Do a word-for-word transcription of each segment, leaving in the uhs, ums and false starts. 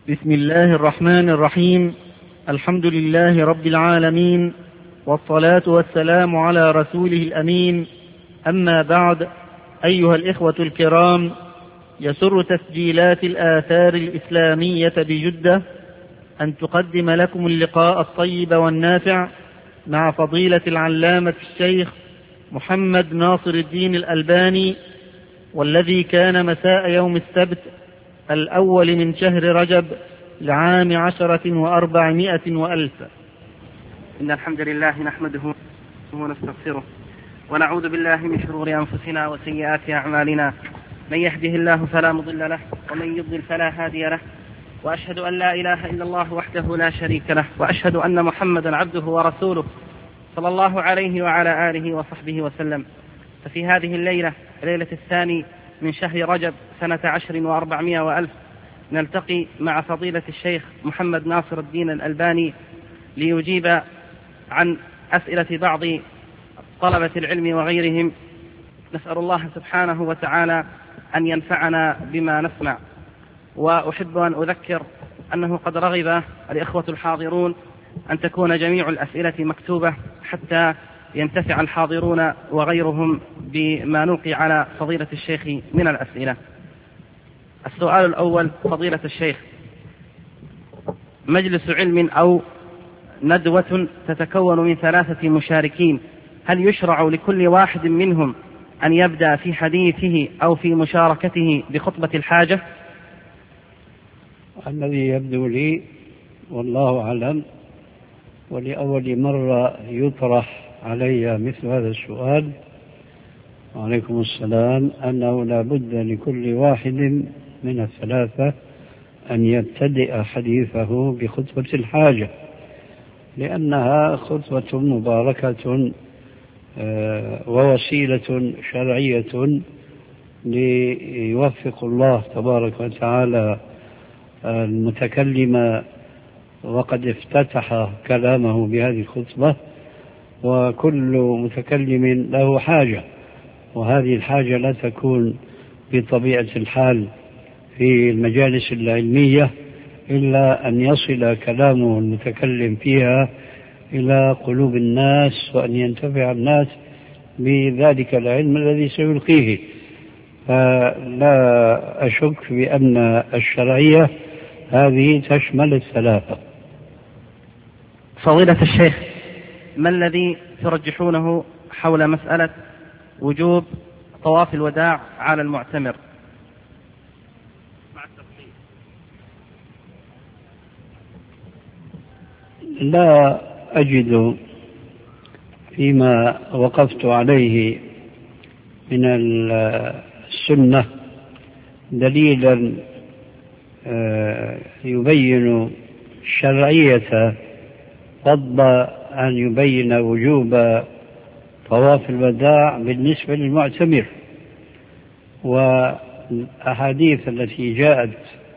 بسم الله الرحمن الرحيم. الحمد لله رب العالمين، والصلاة والسلام على رسوله الأمين. أما بعد، أيها الإخوة الكرام، يسر تسجيلات الآثار الإسلامية بجدة أن تقدم لكم اللقاء الطيب والنافع مع فضيلة العلامة الشيخ محمد ناصر الدين الألباني، والذي كان مساء يوم السبت الأول من شهر رجب لعام عشرة وأربعمائة وألف. إن الحمد لله نحمده ونستغفره ونعوذ بالله من شرور أنفسنا وسيئات أعمالنا. من يهده الله فلا مضل له، ومن يضلل فلا هادي له، وأشهد أن لا إله إلا الله وحده لا شريك له، وأشهد أن محمدا عبده ورسوله صلى الله عليه وعلى آله وصحبه وسلم. ففي هذه الليلة، ليلة الثاني من شهر رجب سنة عشر وأربعمائة وألف، نلتقي مع فضيلة الشيخ محمد ناصر الدين الألباني ليجيب عن أسئلة بعض طلبة العلم وغيرهم. نسأل الله سبحانه وتعالى أن ينفعنا بما نسمع. وأحب أن أذكر أنه قد رغب الإخوة الحاضرون أن تكون جميع الأسئلة مكتوبة حتى ينتفع الحاضرون وغيرهم بما نلقي على فضيلة الشيخ من الأسئلة. السؤال الأول: فضيلة الشيخ، مجلس علم أو ندوة تتكون من ثلاثة مشاركين، هل يشرع لكل واحد منهم أن يبدأ في حديثه أو في مشاركته بخطبة الحاجة؟ الذي يبدو لي والله أعلم، ولأول مرة يطرح علي مثل هذا السؤال، وعليكم السلام، أنه لا بد لكل واحد من الثلاثة أن يبتدئ حديثه بخطبة الحاجة، لأنها خطبة مباركة ووسيلة شرعية ليوفق الله تبارك وتعالى المتكلم، وقد افتتح كلامه بهذه الخطبة، وكل متكلم له حاجة، وهذه الحاجة لا تكون بطبيعة الحال في المجالس العلمية إلا أن يصل كلام المتكلم فيها إلى قلوب الناس، وأن ينتفع الناس بذلك العلم الذي سيلقيه. فلا أشك بأن الشرعية هذه تشمل الثلاثة. فضيلة الشيخ، ما الذي ترجحونه حول مسألة وجوب طواف الوداع على المعتمر؟ لا أجد فيما وقفت عليه من السنة دليلا يبين شرعية فضل أن يبين وجوب طواف الوداع بالنسبة للمعتمر، والأحاديث التي جاءت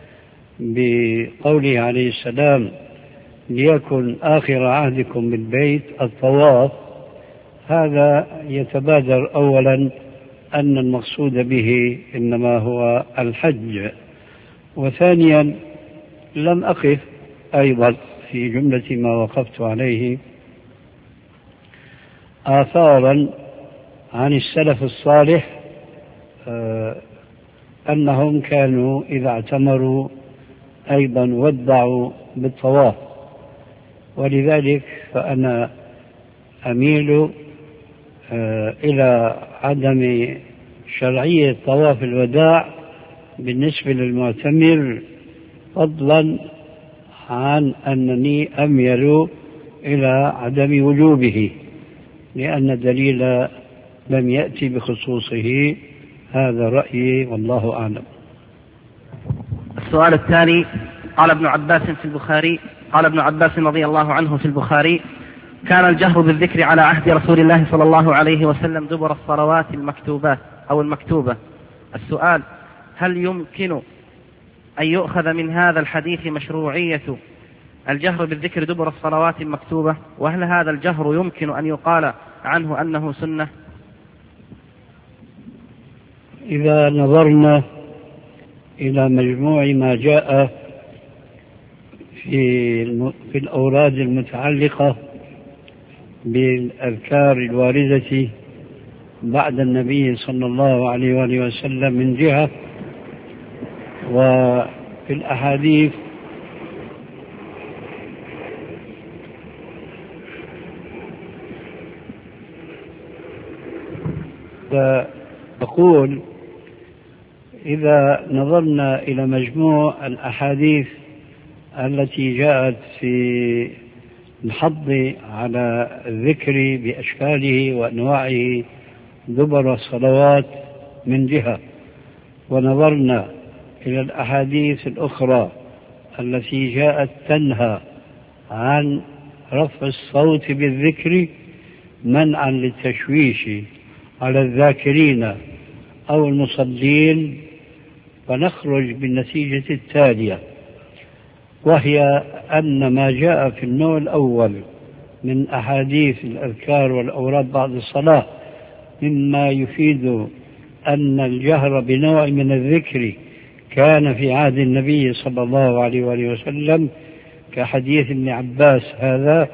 بقوله عليه السلام: ليكن آخر عهدكم بالبيت الطواف، هذا يتبادر أولا أن المقصود به إنما هو الحج، وثانيا لم أقف أيضا في جملة ما وقفت عليه آثارا عن السلف الصالح أنهم كانوا إذا اعتمروا أيضا ودعوا بالطواف، ولذلك فأنا أميل إلى عدم شرعية طواف الوداع بالنسبة للمعتمر، فضلا عن أنني أميل إلى عدم وجوبه، لأن الدليل لم يأتي بخصوصه. هذا رأيي والله أعلم. السؤال الثاني: قال ابن عباس في البخاري قال ابن عباس رضي الله عنه في البخاري: كان الجهر بالذكر على عهد رسول الله صلى الله عليه وسلم دبر الصلوات المكتوبات أو المكتوبة. السؤال: هل يمكن أن يؤخذ من هذا الحديث مشروعية الجهر بالذكر دبر الصلوات المكتوبة؟ وهل هذا الجهر يمكن أن يقال عنه أنه سنة؟ إذا نظرنا إلى مجموع ما جاء في في الأوراد المتعلقة بالأذكار الواردة بعد النبي صلى الله عليه وآله وسلم من جهة، وفي الأحاديث أقول إذا نظرنا إلى مجموع الأحاديث التي جاءت في الحض على الذكر بأشكاله وأنواعه دبر الصلوات من جهة، ونظرنا إلى الأحاديث الأخرى التي جاءت تنهى عن رفع الصوت بالذكر منعا للتشويش على الذاكرين أو المصلين، فنخرج بالنتيجة التالية، وهي أن ما جاء في النوع الأول من أحاديث الأذكار والأوراد بعد الصلاة مما يفيد أن الجهر بنوع من الذكر كان في عهد النبي صلى الله عليه وآله وسلم كحديث ابن عباس هذا،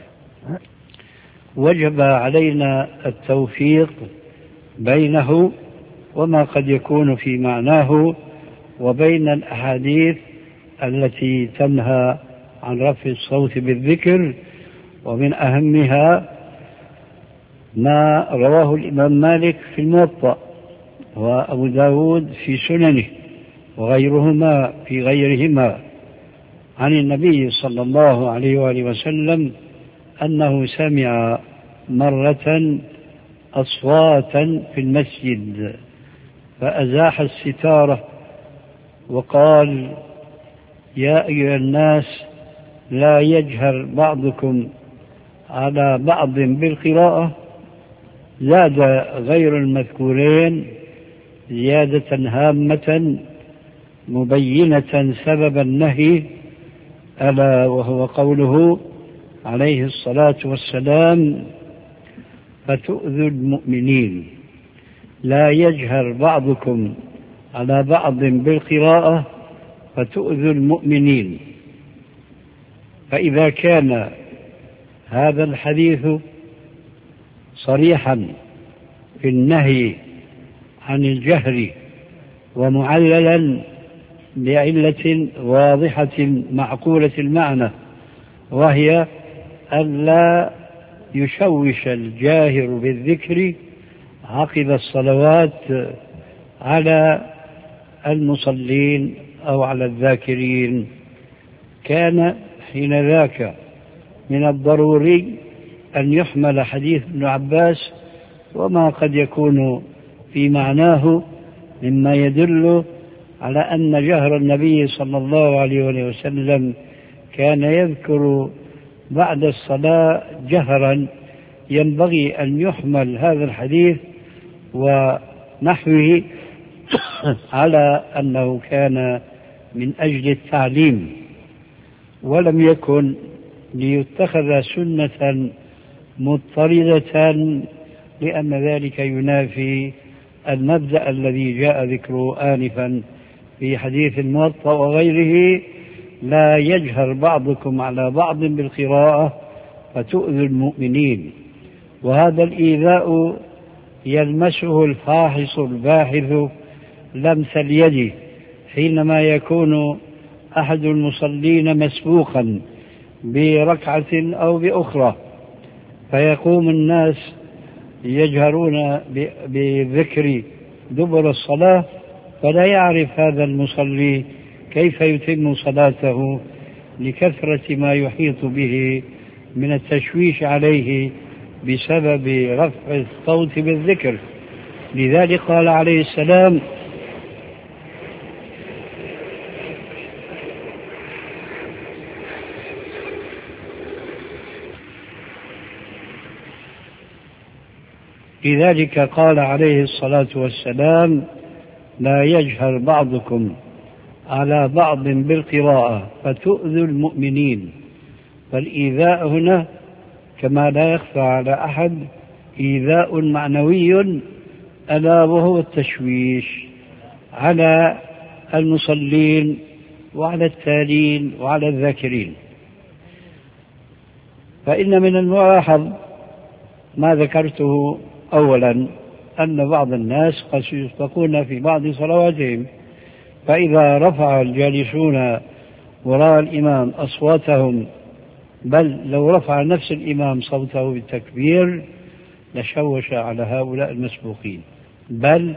وجب علينا التوفيق بينه وما قد يكون في معناه وبين الأحاديث التي تنهى عن رفع الصوت بالذكر. ومن أهمها ما رواه الإمام مالك في الموطأ وأبو داود في سننه وغيرهما في غيرهما عن النبي صلى الله عليه وآله وسلم أنه سمع مرة أصواتا في المسجد فأزاح الستارة وقال: يا أيها الناس لا يجهر بعضكم على بعض بالقراءة. زاد غير المذكورين زيادة هامة مبينة سبب النهي، ألا وهو قوله عليه الصلاة والسلام: فتؤذوا المؤمنين. لا يجهر بعضكم على بعض بالقراءة فتؤذوا المؤمنين. فإذا كان هذا الحديث صريحا في النهي عن الجهر ومعللا بعلة واضحة معقولة المعنى، وهي ألا يشوش الجاهر بالذكر عقب الصلوات على المصلين أو على الذاكرين، كان حين ذاك من الضروري أن يحمل حديث ابن عباس وما قد يكون في معناه مما يدل على أن جهر النبي صلى الله عليه وسلم كان يذكر بعد الصلاة جهرا، ينبغي أن يحمل هذا الحديث ونحوه على أنه كان من أجل التعليم، ولم يكن ليتخذ سنة مضطردة، لأن ذلك ينافي المبدأ الذي جاء ذكره آنفا في حديث الموطأ وغيره: لا يجهر بعضكم على بعض بالقراءة فتؤذوا المؤمنين. وهذا الإيذاء يلمسه الفاحص الباحث لمس اليد حينما يكون أحد المصلين مسبوقا بركعة أو بأخرى، فيقوم الناس يجهرون بذكر دبر الصلاة، فلا يعرف هذا المصلي كيف يتم صلاته لكثرة ما يحيط به من التشويش عليه بسبب رفع الصوت بالذكر. لذلك قال عليه السلام: لذلك قال عليه الصلاة والسلام: لا يجهر بعضكم على بعض بالقراءة فتؤذوا المؤمنين. فالإيذاء هنا كما لا يخفى على أحد إيذاء معنوي، ألا وهو التشويش على المصلين وعلى التالين وعلى الذاكرين. فإن من الملاحظ ما ذكرته أولا أن بعض الناس قد يسبقون في بعض صلواتهم، فإذا رفع الجالسون وراء الإمام أصواتهم، بل لو رفع نفس الإمام صوته بالتكبير لشوش على هؤلاء المسبوقين، بل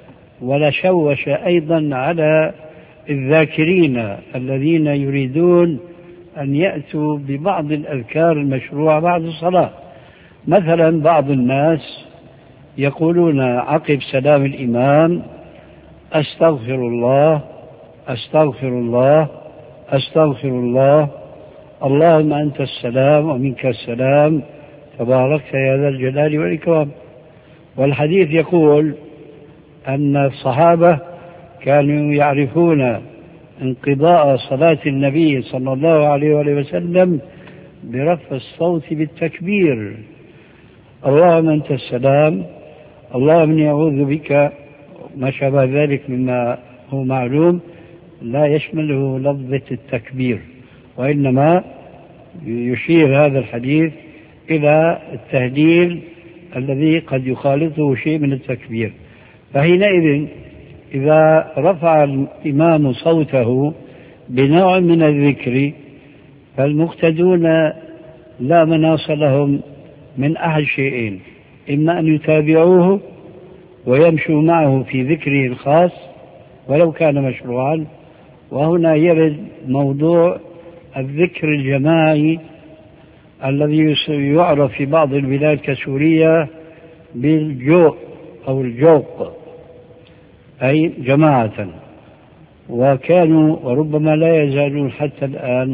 ولشوش أيضا على الذاكرين الذين يريدون أن يأتوا ببعض الأذكار المشروعة بعد الصلاة. مثلا بعض الناس يقولون عقب سلام الإمام: أستغفر الله أستغفر الله أستغفر الله، اللهم أنت السلام ومنك السلام، تباركت يا ذا الجلال والإكرام. والحديث يقول أن الصحابة كانوا يعرفون انقضاء صلاة النبي صلى الله عليه وآله وسلم برفع الصوت بالتكبير: اللهم أنت السلام، اللهم إني أعوذ بك، ما شابه ذلك مما هو معلوم لا يشمله لفظة التكبير، وإنما يشير هذا الحديث إلى التهليل الذي قد يخالطه شيء من التكبير. فحينئذ إذا رفع الإمام صوته بنوع من الذكر فالمقتدون لا مناص لهم من أحد شيئين: إما أن يتابعوه ويمشوا معه في ذكره الخاص ولو كان مشروعا. وهنا يرد موضوع الذكر الجماعي الذي يعرف في بعض البلاد كسوريا بالجوق أو الجوق، أي جماعة. وكانوا وربما لا يزالون حتى الآن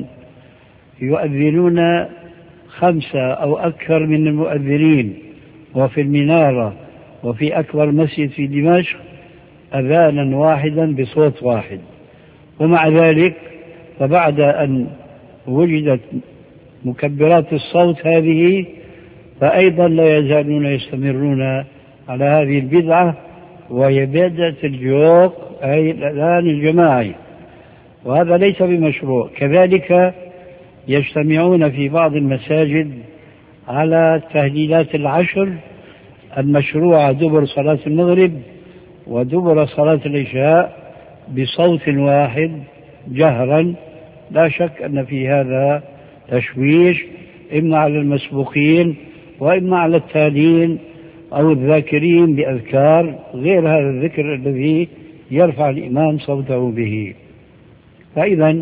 يؤذنون خمسة أو أكثر من المؤذنين، وفي المنارة وفي أكبر مسجد في دمشق أذانا واحدا بصوت واحد. ومع ذلك فبعد أن وجدت مكبرات الصوت هذه فأيضا لا يزالون يستمرون على هذه البدعة، وهي بدعة الجوق أي الأذان الجماعي، وهذا ليس بمشروع. كذلك يجتمعون في بعض المساجد على تهليلات العشر المشروعة دبر صلاة المغرب ودبر صلاة العشاء بصوت واحد جهرا. لا شك أن في هذا تشويش إما على المسبوقين وإما على التالين أو الذاكرين بأذكار غير هذا الذكر الذي يرفع الإمام صوته به. فإذا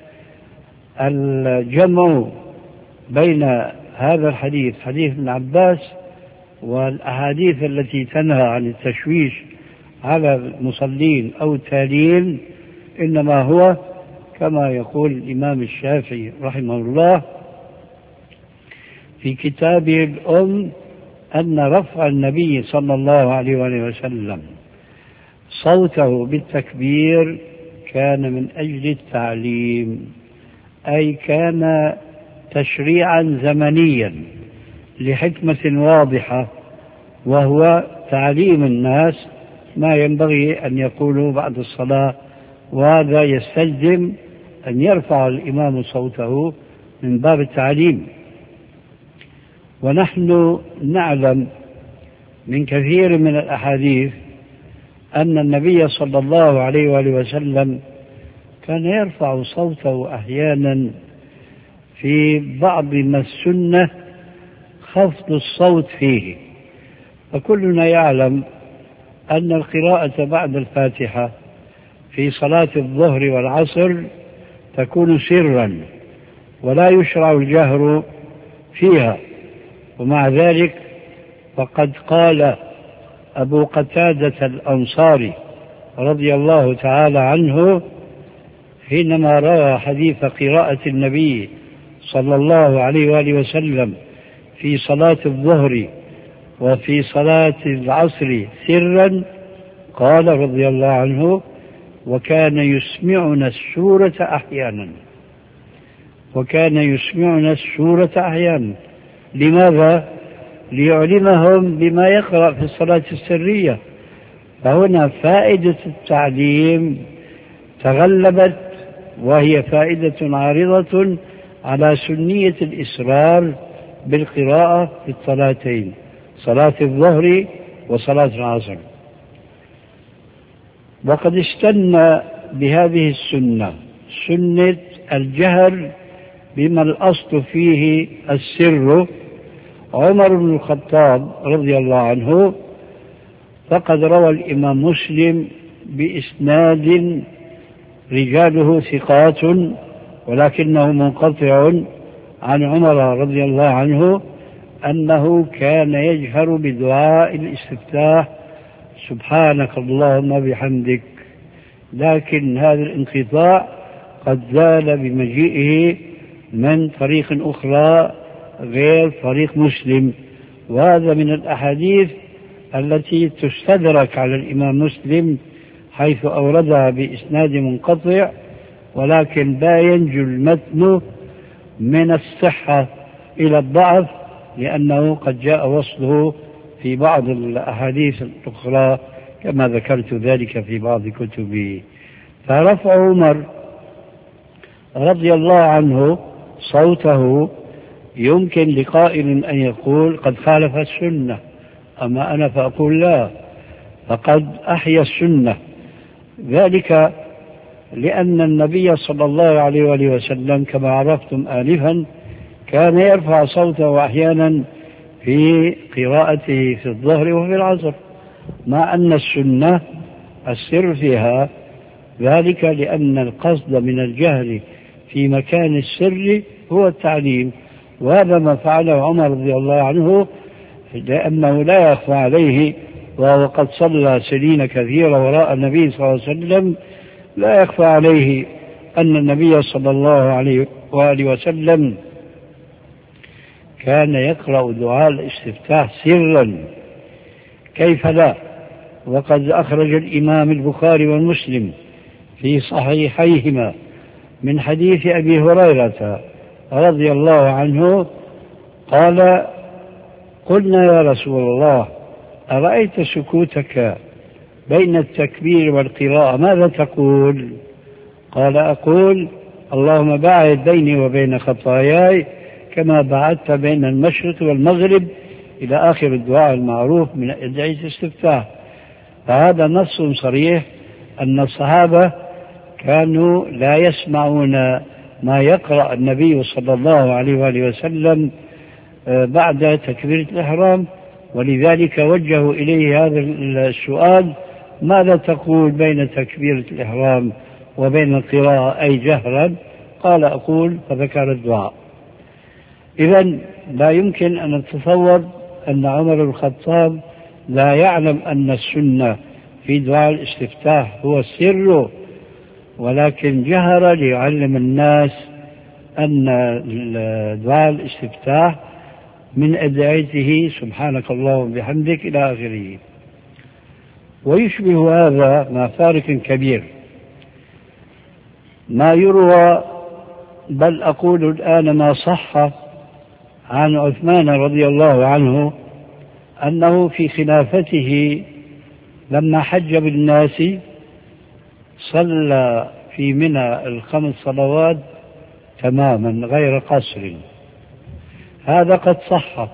الجمع بين هذا الحديث حديث ابن عباس والأحاديث التي تنهى عن التشويش على المصلين أو التالين إنما هو كما يقول الإمام الشافعي رحمه الله في كتابه الأم أن رفع النبي صلى الله عليه وسلم صوته بالتكبير كان من أجل التعليم، أي كان تشريعا زمنيا لحكمة واضحة، وهو تعليم الناس ما ينبغي أن يقولوا بعد الصلاة، وهذا يستلزم أن يرفع الإمام صوته من باب التعليم. ونحن نعلم من كثير من الأحاديث أن النبي صلى الله عليه وآله وسلم كان يرفع صوته أحيانا في بعض ما السنة خفض الصوت فيه. فكلنا يعلم أن القراءة بعد الفاتحة في صلاة الظهر والعصر تكون سرا ولا يشرع الجهر فيها، ومع ذلك فقد قال أبو قتادة الأنصاري رضي الله تعالى عنه حينما روى حديث قراءة النبي صلى الله عليه وآله وسلم في صلاة الظهر وفي صلاة العصر سرا، قال رضي الله عنه: وكان يسمعنا السورة أحيانا وكان يسمعنا السورة أحيانا. لماذا؟ ليعلمهم بما يقرأ في الصلاة السرية. فهنا فائدة التعليم تغلبت وهي فائدة عارضة على سنية الإسرار بالقراءة في الصلاتين، صلاة الظهر وصلاة العصر. وقد استنى بهذه السنة سنة الجهر بما الأصل فيه السر عمر بن الخطاب رضي الله عنه، فقد روى الإمام مسلم بإسناد رجاله ثقات ولكنه منقطع عن عمر رضي الله عنه أنه كان يجهر بدعاء الاستفتاح سبحانك اللهم بحمدك، لكن هذا الانقطاع قد زال بمجيئه من طريق أخرى غير طريق مسلم، وهذا من الأحاديث التي تستدرك على الإمام مسلم حيث أوردها بإسناد منقطع، ولكن لا ينجو المتن من الصحة إلى الضعف لأنه قد جاء وصله في بعض الأحاديث الأخرى كما ذكرت ذلك في بعض كتبي. فرفع عمر رضي الله عنه صوته يمكن لقائل أن يقول قد خالف السنة، أما أنا فأقول لا، فقد أحيا السنة، ذلك لأن النبي صلى الله عليه وآله وسلم كما عرفتم آنفا كان يرفع صوته أحيانا في قراءته في الظهر وفي العصر، مع أن السنة السر فيها، ذلك لأن القصد من الجهر في مكان السر هو التعليم، وهذا ما فعله عمر رضي الله عنه لأنه لا يخفى عليه، وهو قد صلى سنين كثيرة وراء النبي صلى الله عليه وسلم، لا يخفى عليه أن النبي صلى الله عليه وآله وسلم كان يقرأ دعاء الاستفتاح سرا، كيف لا؟ وقد أخرج الإمام البخاري ومسلم في صحيحيهما من حديث أبي هريرة رضي الله عنه قال: قلنا يا رسول الله أرأيت سكوتك بين التكبير والقراءة ماذا تقول؟ قال: أقول اللهم باعد بيني وبين خطاياي كما بعدت بين المشرق والمغرب إلى آخر الدعاء المعروف من أدعية الاستفتاح. فهذا نص صريح أن الصحابة كانوا لا يسمعون ما يقرأ النبي صلى الله عليه وآله وسلم بعد تكبيرة الإحرام، ولذلك وجهوا إليه هذا السؤال: ماذا تقول بين تكبيرة الإحرام وبين القراءة أي جهرا؟ قال: أقول، فذكر الدعاء. إذن لا يمكن أن نتصور أن عمر بن الخطاب لا يعلم أن السنة في دعاء الاستفتاح هو السر، ولكن جهر ليعلم الناس أن دعاء الاستفتاح من أدعيته سبحانك اللهم وبحمدك إلى آخره. ويشبه هذا مع فارق كبير ما يروى، بل أقول الآن ما صح عن عثمان رضي الله عنه أنه في خلافته لما حج بالناس صلى في منى الخمس صلوات تماما غير قصر. هذا قد صح.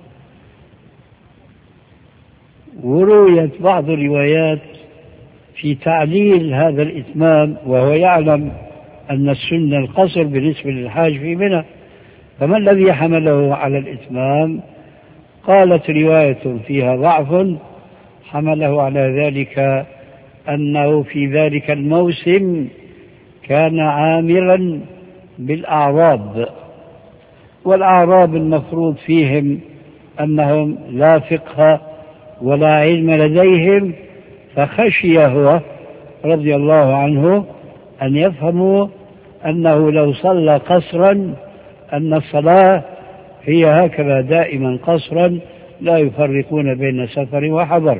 ورويت بعض الروايات في تعليل هذا الإتمام، وهو يعلم أن السنة القصر بالنسبة للحاج في منى، فما الذي حمله على الإتمام؟ قالت رواية فيها ضعف حمله على ذلك أنه في ذلك الموسم كان عامرا بالأعراب، والأعراب المفروض فيهم أنهم لا فقه ولا علم لديهم، فخشي هو رضي الله عنه أن يفهموا أنه لو صلى قصرا أن الصلاة هي هكذا دائما قصرا لا يفرقون بين سفر وحضر.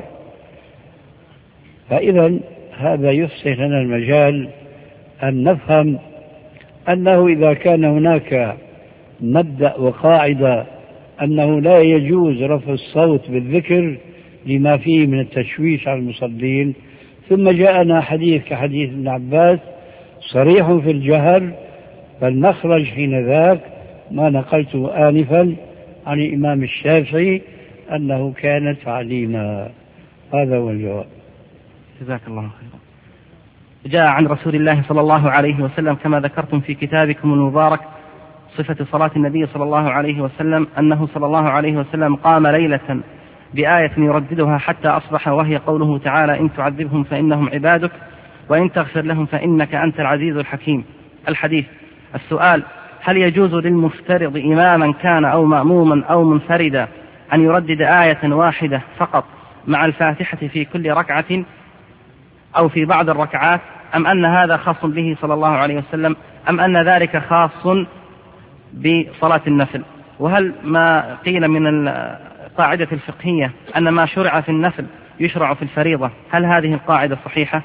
فإذا هذا يفسح لنا المجال أن نفهم أنه إذا كان هناك مبدأ وقاعدة أنه لا يجوز رفع الصوت بالذكر لما فيه من التشويش على المصلين، ثم جاءنا حديث كحديث ابن عباس صريح في الجهر، فالمخرج حين ذاك ما نقلته آنفا عن الإمام الشافعي أنه كان تعليما. هذا هو الجواب. جزاك الله خيرا. جاء عن رسول الله صلى الله عليه وسلم كما ذكرتم في كتابكم المبارك صفة صلاة النبي صلى الله عليه وسلم أنه صلى الله عليه وسلم قام ليلة بآية يرددها حتى أصبح، وهي قوله تعالى: إن تعذبهم فإنهم عبادك وإن تغفر لهم فإنك أنت العزيز الحكيم. الحديث. السؤال: هل يجوز للمفترض إماما كان أو مأموما أو منفردا أن يردد آية واحدة فقط مع الفاتحة في كل ركعة أو في بعض الركعات، أم أن هذا خاص به صلى الله عليه وسلم، أم أن ذلك خاص بصلاة النفل؟ وهل ما قيل من القاعدة الفقهية أن ما شرع في النفل يشرع في الفريضة، هل هذه القاعدة صحيحة؟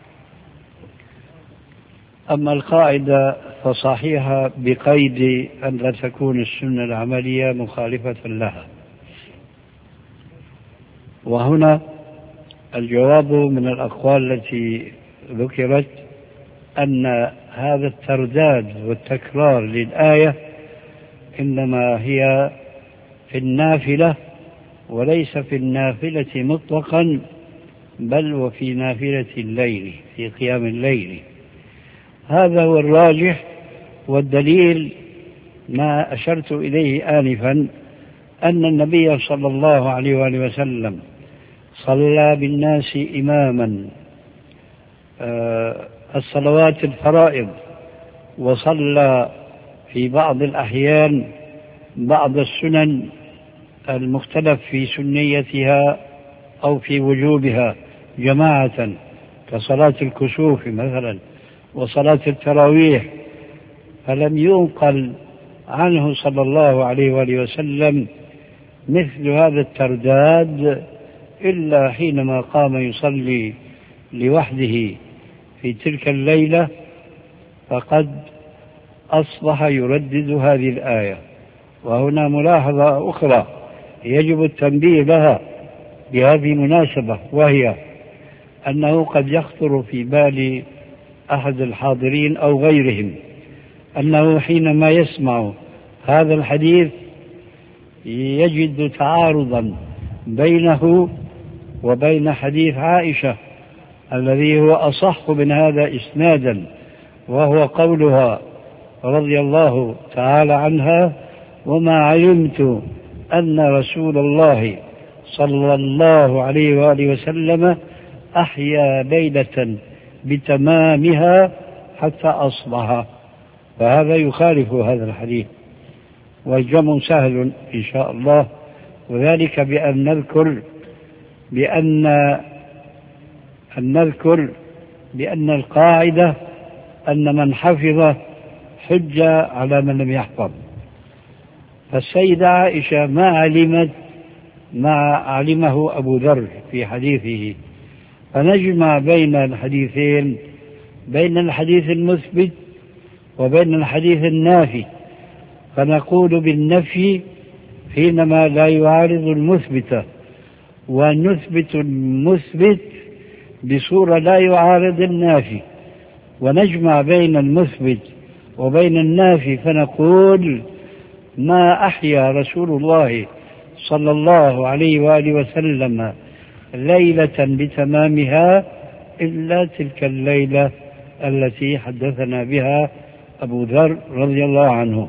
أما القاعدة فصحيحة بقيد أن لا تكون السنة العملية مخالفة لها. وهنا الجواب من الأقوال التي ذكرت أن هذا الترداد والتكرار للآية إنما هي في النافلة وليس في النافلة مطلقا، بل وفي نافلة الليل، في قيام الليل. هذا هو الراجح، والدليل ما أشرت إليه آنفا أن النبي صلى الله عليه وآله وسلم صلى بالناس إماما الصلوات الفرائض، وصلى في بعض الأحيان بعض السنن المختلف في سنيتها أو في وجوبها جماعة، كصلاة الكسوف مثلا وصلاة التراويح، فلم ينقل عنه صلى الله عليه وآله وسلم مثل هذا الترداد إلا حينما قام يصلي لوحده في تلك الليلة، فقد أصبح يردد هذه الآية. وهنا ملاحظة أخرى يجب التنبيه لها بهذه المناسبة، وهي أنه قد يخطر في بال أحد الحاضرين أو غيرهم أنه حينما يسمع هذا الحديث يجد تعارضا بينه وبين حديث عائشة الذي هو أصح من هذا إسنادا، وهو قولها رضي الله تعالى عنها: وما علمت أن رسول الله صلى الله عليه وآله وسلم أحيا ليلة بتمامها حتى أصبح. فهذا يخالف هذا الحديث، والجمع سهل إن شاء الله، وذلك بأن نذكر بأن أن نذكر بأن القاعدة أن من حفظ حجة على من لم يحفظ. فالسيدة عائشة ما علمت ما علمه أبو ذر في حديثه، فنجمع بين الحديثين، بين الحديث المثبت وبين الحديث النافي، فنقول بالنفي حينما لا يعارض المثبت، ونثبت المثبت بصورة لا يعارض النافي، ونجمع بين المثبت وبين النافي فنقول: ما أحيا رسول الله صلى الله عليه وآله وسلم ليلة بتمامها إلا تلك الليلة التي حدثنا بها أبو ذر رضي الله عنه.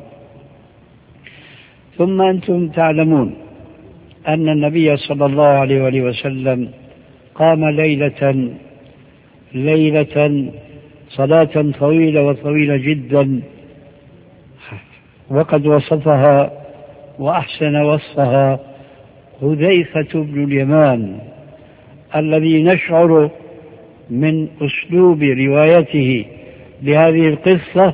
ثم أنتم تعلمون أن النبي صلى الله عليه وآله وسلم قام ليلة ليلة صلاة طويلة وطويلة جدا، وقد وصفها وأحسن وصفها حذيفة بن اليمان، الذي نشعر من أسلوب روايته لهذه القصة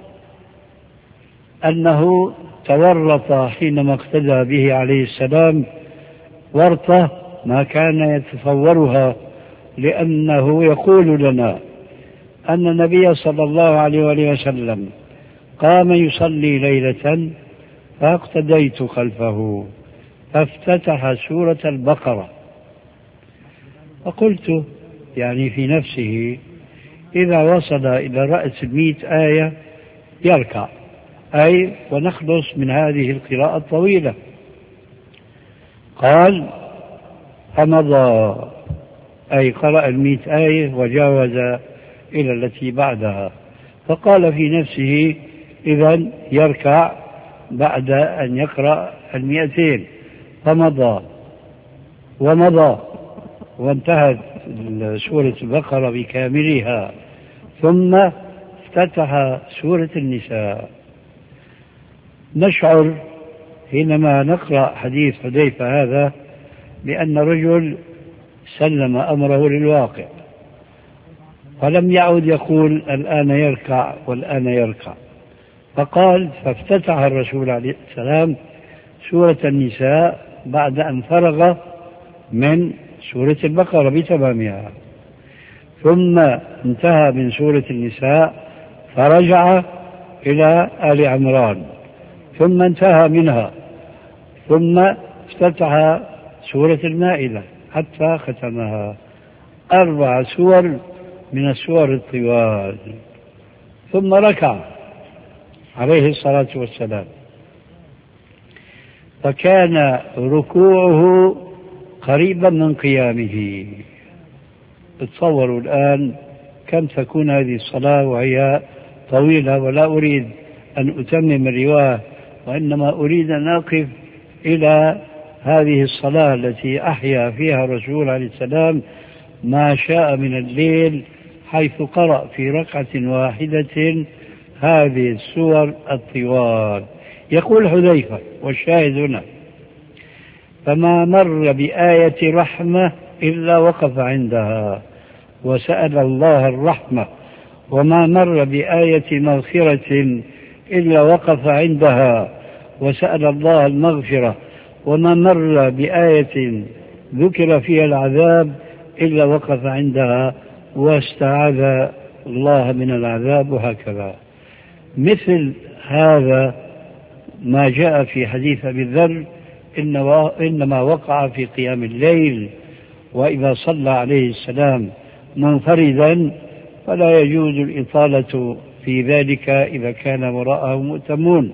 أنه تورط حينما اقتدى به عليه السلام ورطة ما كان يتصورها، لأنه يقول لنا أن النبي صلى الله عليه وآله وسلم قام يصلي ليلة فاقتديت خلفه فافتتح سورة البقرة، فقلت يعني في نفسه: إذا وصل إلى رأس المئة آية يركع، أي ونخلص من هذه القراءة الطويلة. قال فمضى، أي قرأ المئة آية وجاوز إلى التي بعدها، فقال في نفسه إذن يركع بعد أن يقرأ المئتين، فمضى ومضى وانتهت سورة البقرة بكاملها، ثم افتتح سورة النساء. نشعر حينما نقرأ حديث حذيفة هذا بأن رجل سلم أمره للواقع، فلم يعد يقول الآن يركع والآن يركع، فقال فافتتح الرسول عليه السلام سورة النساء بعد أن فرغ من سورة البقرة بتمامها، ثم انتهى من سورة النساء فرجع إلى آل عمران، ثم انتهى منها، ثم افتتح سورة المائدة حتى ختمها. أربع سور من السور الطوال، ثم ركع عليه الصلاة والسلام، فكان ركوعه قريبا من قيامه. تصوروا الآن كم تكون هذه الصلاة وهي طويلة، ولا أريد أن أتمم الرواية، وإنما أريد أن أقف إلى هذه الصلاة التي أحيا فيها الرسول عليه السلام ما شاء من الليل، حيث قرأ في ركعة واحدة هذه السور الطوال. يقول حذيفة والشاهد هنا: فما مر بآية رحمة إلا وقف عندها وسأل الله الرحمة، وما مر بآية مغفرة إلا وقف عندها وسأل الله المغفرة، وما مر بآية ذكر فيها العذاب إلا وقف عندها واستعاذ الله من العذاب، وهكذا. مثل هذا ما جاء في حديث أبي ذر إنما وقع في قيام الليل، وإذا صلى عليه السلام منفردا فلا يجوز الإطالة في ذلك إذا كان وراءه مؤتمون.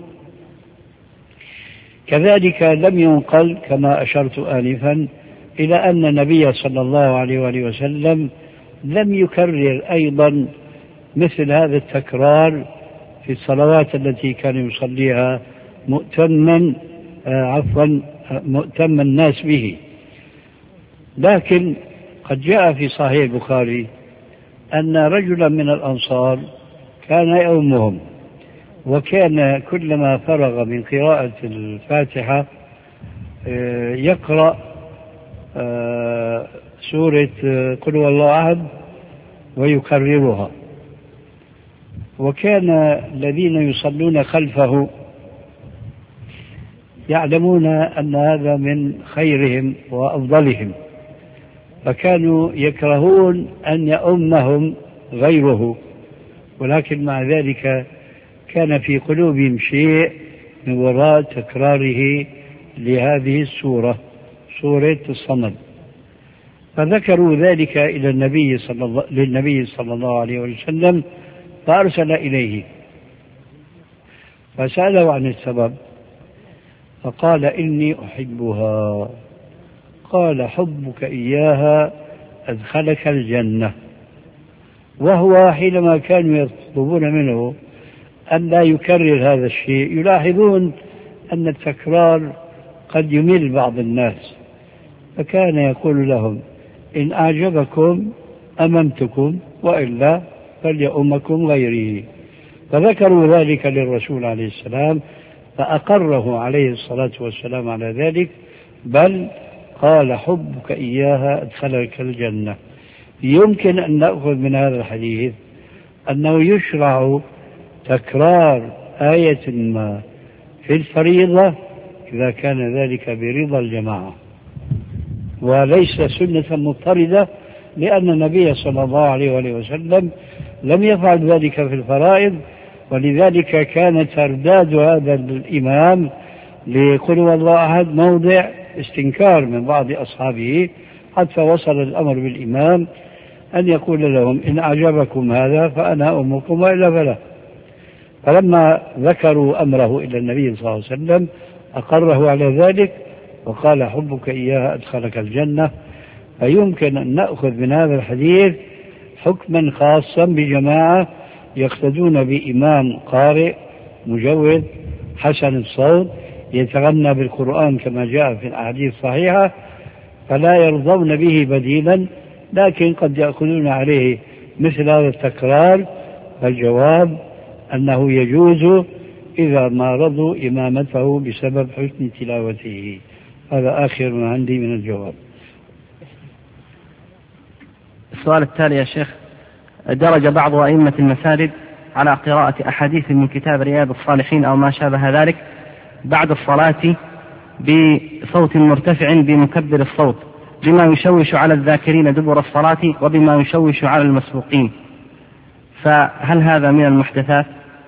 كذلك لم ينقل كما أشرت آنفا إلى أن النبي صلى الله عليه وآله وسلم لم يكرر أيضا مثل هذا التكرار في الصلوات التي كان يصليها مؤتما آه عفوا مؤتم الناس به. لكن قد جاء في صحيح البخاري أن رجلا من الأنصار كان يؤمهم، وكان كلما فرغ من قراءة الفاتحة يقرأ سورة قل هو الله أحد ويكررها، وكان الذين يصلون خلفه يعلمون أن هذا من خيرهم وأفضلهم، فكانوا يكرهون أن يؤمهم غيره، ولكن مع ذلك كان في قلوبهم شيء من وراء تكراره لهذه السورة، سورة الصمد، فذكروا ذلك إلى النبي صلى الله للنبي صلى الله عليه وسلم، فأرسل إليه فسأله عن السبب، فقال إني أحبها. قال حبك إياها أدخلك الجنة. وهو حينما كانوا يطلبون منه أن لا يكرر هذا الشيء يلاحظون أن التكرار قد يمل بعض الناس، فكان يقول لهم إن أعجبكم أممتكم وإلا فليؤمكم غيره. فذكروا ذلك للرسول عليه السلام فأقره عليه الصلاة والسلام على ذلك، بل قال حبك إياها أدخلك الجنة. يمكن أن نأخذ من هذا الحديث أنه يشرع تكرار آية ما في الفريضة إذا كان ذلك برضا الجماعة، وليس سنة مضطردة، لأن النبي صلى الله عليه وآله وسلم لم يفعل ذلك في الفرائض، ولذلك كان ترداد هذا الإمام لقل هو الله أحد موضع استنكار من بعض أصحابه، حتى وصل الأمر بالإمام أن يقول لهم إن أعجبكم هذا فأنا أمكم وإلا فلا. فلما ذكروا أمره إلى النبي صلى الله عليه وسلم أقره على ذلك وقال حبك إياها أدخلك الجنة. فيمكن أن نأخذ من هذا الحديث حكما خاصا بجماعة يقتدون بإمام قارئ مجود حسن الصوت يتغنى بالقرآن كما جاء في الأحاديث الصحيحة، فلا يرضون به بديلا، لكن قد يأخذون عليه مثل هذا التكرار. فالجواب أنه يجوز إذا ما رضوا إمامته بسبب حسن تلاوته. هذا آخر ما عندي من الجواب. السؤال التالي يا شيخ: درج بعض أئمة المساجد على قراءة أحاديث من كتاب رياض الصالحين أو ما شابه ذلك بعد الصلاة بصوت مرتفع بمكبر الصوت، بما يشوش على الذاكرين دبر الصلاة وبما يشوش على المسبوقين، فهل هذا من المحدثات؟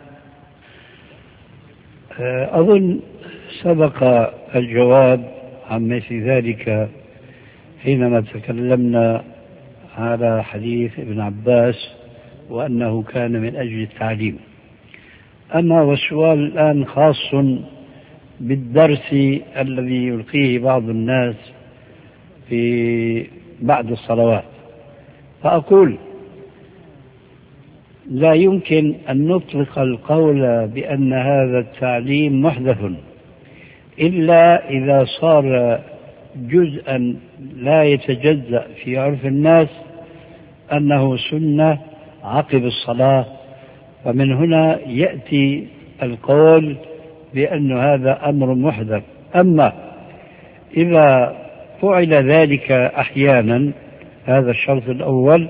أظن سبق الجواب عن مثل ذلك حينما تكلمنا على حديث ابن عباس وأنه كان من أجل التعليم. أما والسؤال الآن خاص بالدرس الذي يلقيه بعض الناس في بعد الصلوات، فأقول لا يمكن أن نطلق القول بأن هذا التعليم محدث إلا إذا صار جزءا لا يتجزأ في عرف الناس أنه سنة عقب الصلاة، فمن هنا يأتي القول بأن هذا أمر محدث. أما إذا فعل ذلك أحيانا، هذا الشرط الأول،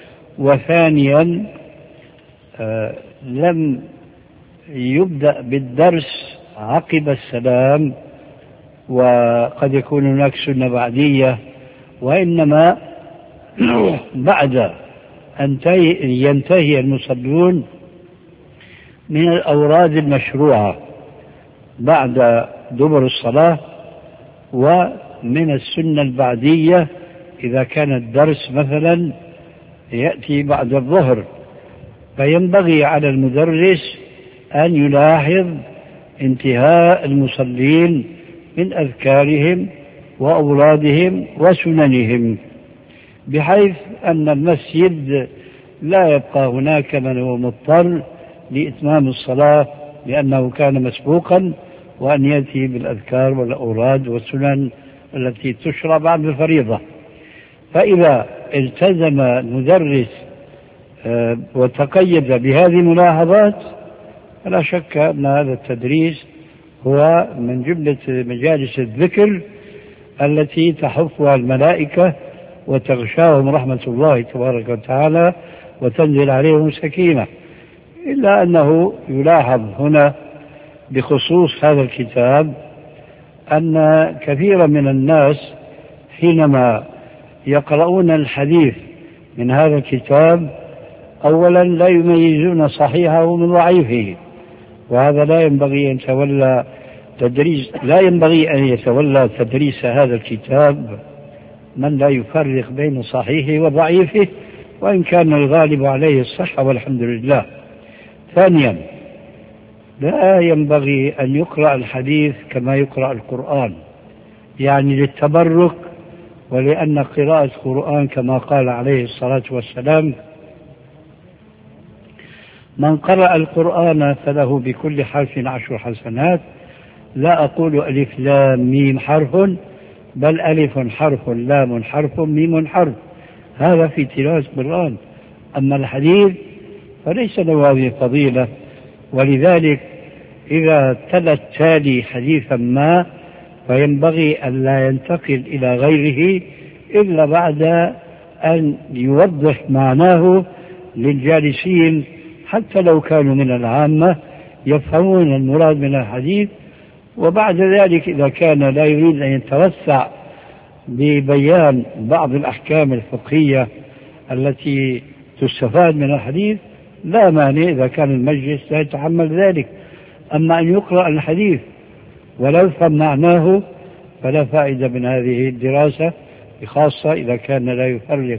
وثانيا آه لم يبدأ بالدرس عقب السلام، وقد يكون هناك سنة بعدية، وإنما بعد أن ينتهي المصلون من الأوراد المشروعة بعد دبر الصلاة، ومن السنة البعدية إذا كان الدرس مثلا يأتي بعد الظهر، فينبغي على المدرس أن يلاحظ انتهاء المصلين من أذكارهم وأورادهم وسننهم، بحيث أن المسجد لا يبقى هناك من هو مضطر لإتمام الصلاة لأنه كان مسبوقا، وأن يأتي بالأذكار والأوراد والسنن التي تشرع بعد الفريضة. فإذا التزم المدرس وتقيد بهذه الملاحظات فلا شك أن هذا التدريس هو من جملة مجالس الذكر التي تحفها الملائكة وتغشاهم رحمة الله تبارك وتعالى وتنزل عليهم السكينة. إلا أنه يلاحظ هنا بخصوص هذا الكتاب أن كثيرا من الناس حينما يقرؤون الحديث من هذا الكتاب أولا لا يميزون صحيحه من ضعيفه، وهذا لا ينبغي أن يتولى تدريس لا ينبغي أن يتولى تدريس هذا الكتاب من لا يفرق بين صحيحه وضعيفه، وإن كان الغالب عليه الصحة والحمد لله. ثانيا، لا ينبغي أن يقرأ الحديث كما يقرأ القرآن، يعني للتبرك، ولأن قراءة القرآن كما قال عليه الصلاة والسلام: من قرأ القرآن فله بكل حرف عشر حسنات، لا أقول ألف لام ميم حرف، بل ألف حرف لام حرف ميم حرف، هذا في تلاوة القرآن. أما الحديث فليس له هذه الفضيلة، ولذلك إذا تلا التالي حديثا ما فينبغي أن لا ينتقل إلى غيره إلا بعد أن يوضح معناه للجالسين، حتى لو كانوا من العامة يفهمون المراد من الحديث. وبعد ذلك إذا كان لا يريد أن يتوسع ببيان بعض الأحكام الفقهية التي تستفاد من الحديث لا مانع إذا كان المجلس لا يتحمل ذلك. أما أن يقرأ الحديث ولا يفهم معناه فلا فائدة من هذه الدراسة، خاصة إذا كان لا يفرق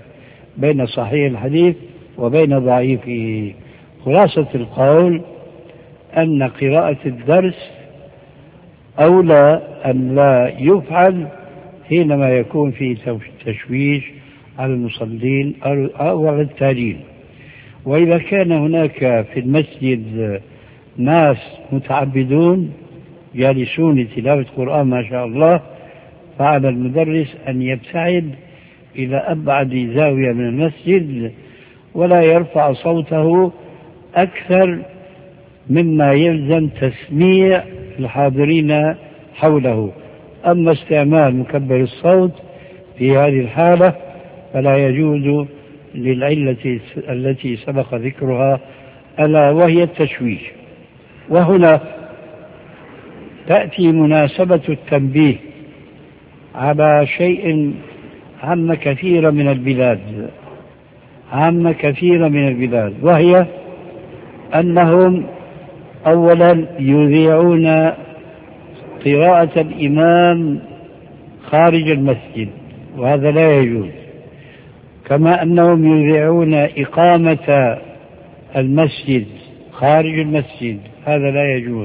بين صحيح الحديث وبين ضعيفه. خلاصة القول أن قراءة الدرس أولى أن لا يفعل حينما يكون في تشويش على المصلين أو على التالين. وإذا كان هناك في المسجد ناس متعبدون جالسون لتلاوة القرآن ما شاء الله، فعلى المدرس أن يبتعد إلى أبعد زاوية من المسجد ولا يرفع صوته أكثر مما يلزم تسميع الحاضرين حوله. أما استعمال مكبر الصوت في هذه الحالة فلا يجوز للعلة التي سبق ذكرها ألا وهي التشويش. وهنا تأتي مناسبة التنبيه على شيء عام كثير من البلاد عام كثير من البلاد وهي أنهم أولا يذيعون قراءة الإمام خارج المسجد، وهذا لا يجوز، كما أنهم يذيعون إقامة المسجد خارج المسجد، هذا لا يجوز.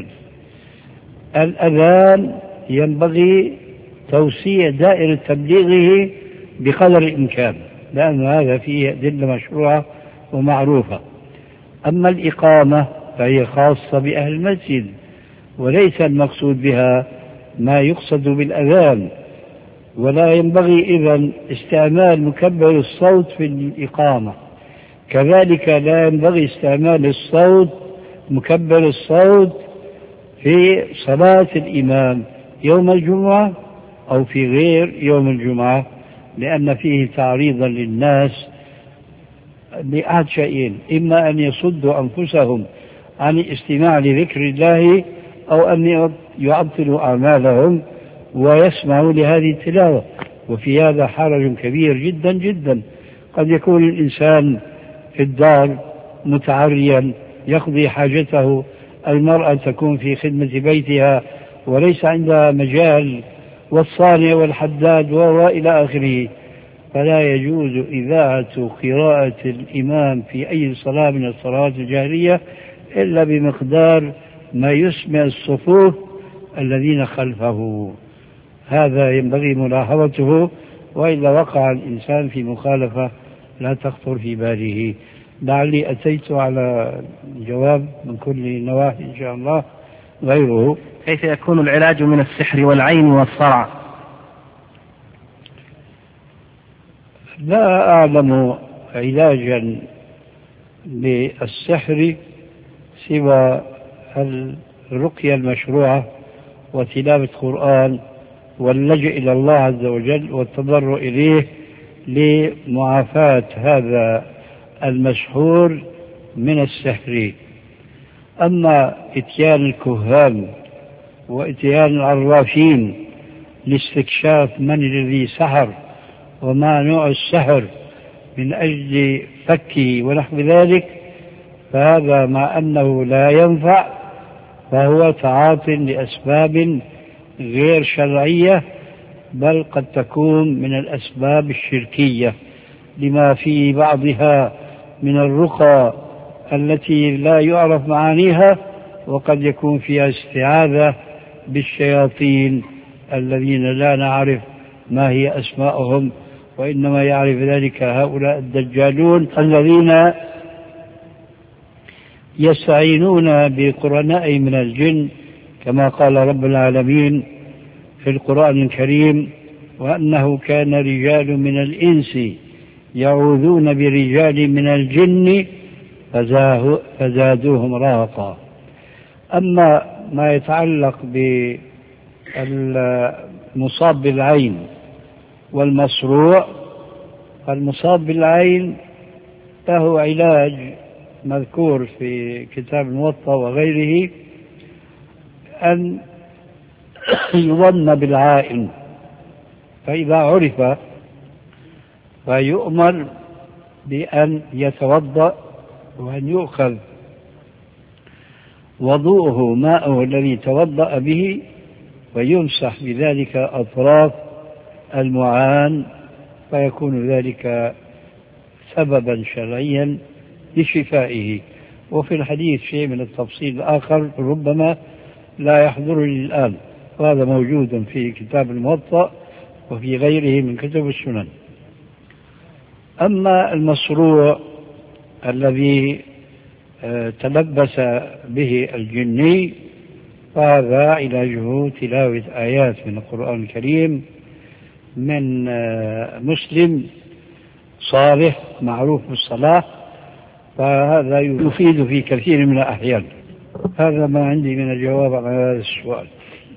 الأذان ينبغي توسيع دائرة تبليغه بقدر الإمكان، لأن هذا فيه أدلة مشروعة ومعروفة. أما الإقامة فهي خاصة بأهل المسجد وليس المقصود بها ما يقصد بالأذان، ولا ينبغي إذن استعمال مكبر الصوت في الإقامة. كذلك لا ينبغي استعمال الصوت مكبر الصوت في صلاة الإمام يوم الجمعة أو في غير يوم الجمعة، لأن فيه تعريضا للناس لأحد شيئين: إما أن يصدوا أنفسهم عن الاستماع لذكر الله، أو أن يعطلوا أعمالهم ويسمعوا لهذه التلاوة، وفي هذا حرج كبير جدا جدا. قد يكون الإنسان في الدار متعريا يقضي حاجته، المرأة تكون في خدمة بيتها وليس عندها مجال، والصانع والحداد وإلى آخره، فلا يجوز إذاعة قراءة الإمام في أي صلاة من الصلوات الجاهرية إلا بمقدار ما يسمع الصفوف الذين خلفه. هذا ينبغي ملاحظته، وإلا وقع الإنسان في مخالفة لا تخطر في باله. لعلي أتيت على جواب من كل نواحي إن شاء الله. غيره: كيف يكون العلاج من السحر والعين والصرع؟ لا أعلم علاجا للسحر سوى الرقية المشروعة وتلاوة القرآن واللجأ إلى الله عز وجل والتضرع إليه لمعافاة هذا المسحور من السحر. أما إتيان الكهان وإتيان العرافين لاستكشاف من الذي سحر وما نوع السحر من أجل فكه ونحو ذلك، فهذا مع أنه لا ينفع فهو تعاط لأسباب غير شرعية، بل قد تكون من الأسباب الشركية لما في بعضها من الرقى التي لا يعرف معانيها، وقد يكون فيها استعاذة بالشياطين الذين لا نعرف ما هي أسماءهم، وإنما يعرف ذلك هؤلاء الدجالون الذين يستعينون بقرناء من الجن، كما قال رب العالمين في القرآن الكريم: وأنه كان رجال من الإنس يعوذون برجال من الجن فزادوهم رهقا. أما ما يتعلق بالمصاب بالعين والمصروع، فالمصاب بالعين له علاج مذكور في كتاب الموطأ وغيره، أن يظن بالعائن، فإذا عرف فيؤمر بأن يتوضأ وأن يؤخذ وضوءه ماءه الذي توضأ به ويمسح بذلك أطراف المعان، فيكون ذلك سببا شرعيا لشفائه. وفي الحديث شيء من التفصيل الآخر ربما لا يحضرني الآن، وهذا موجود في كتاب الموطأ وفي غيره من كتب السنن. أما المصروع الذي تلبس به الجني فهذا علاجه تلاوة آيات من القرآن الكريم من مسلم صالح معروف بالصلاح، فهذا يفيد في كثير من الأحيان. هذا ما عندي من الجواب على هذا السؤال.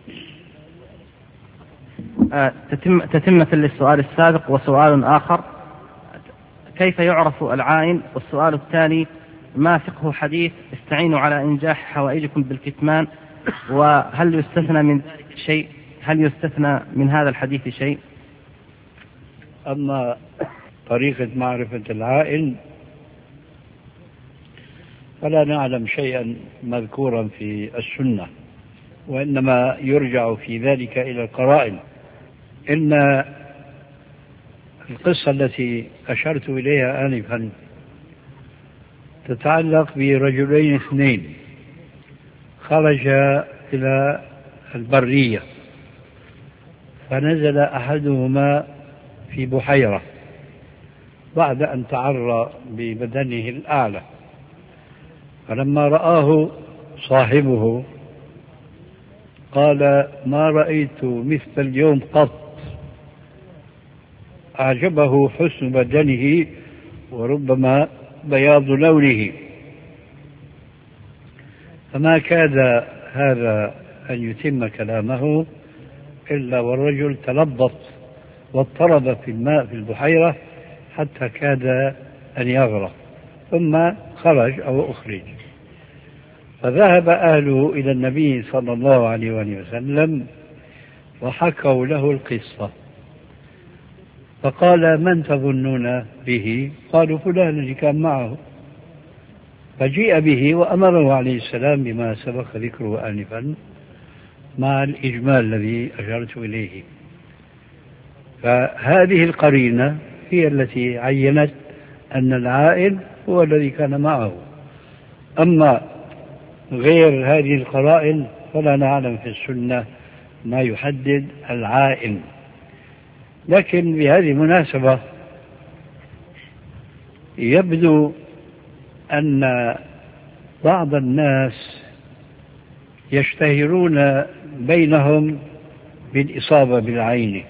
تتم تتمة للسؤال السابق وسؤال آخر: كيف يعرف العائن؟ والسؤال الثاني: ما فقه حديث استعينوا على إنجاح حوائجكم بالكتمان؟ وهل يستثنى من ذلك شيء؟ هل يستثنى من هذا الحديث شيء؟ أما طريقة معرفة العائن فلا نعلم شيئا مذكورا في السنة، وإنما يرجع في ذلك إلى القرائن. إن القصة التي أشرت إليها آنفا تتعلق برجلين اثنين خرجا إلى البرية، فنزل أحدهما في بحيرة بعد أن تعرى ببدنه الأعلى، فلما رآه صاحبه قال: ما رأيت مثل اليوم قط. أعجبه حسن بدنه وربما بياض لونه، فما كاد هذا أن يتم كلامه إلا والرجل تلبط واضطرب في الماء في البحيرة حتى كاد أن يغرق، ثم خرج أو أخرج. فذهب أهله إلى النبي صلى الله عليه وسلم وحكوا له القصة، فقال: من تظنون به؟ قالوا: فلان الذي كان معه. فجيء به وأمره عليه السلام بما سبق ذكره آنفا مع الإجمال الذي أشرت إليه. فهذه القرينة هي التي عينت أن العائن هو الذي كان معه. أما غير هذه القرائن فلا نعلم في السنة ما يحدد العائن. لكن بهذه المناسبة يبدو أن بعض الناس يشتهرون بينهم بالإصابة بالعين،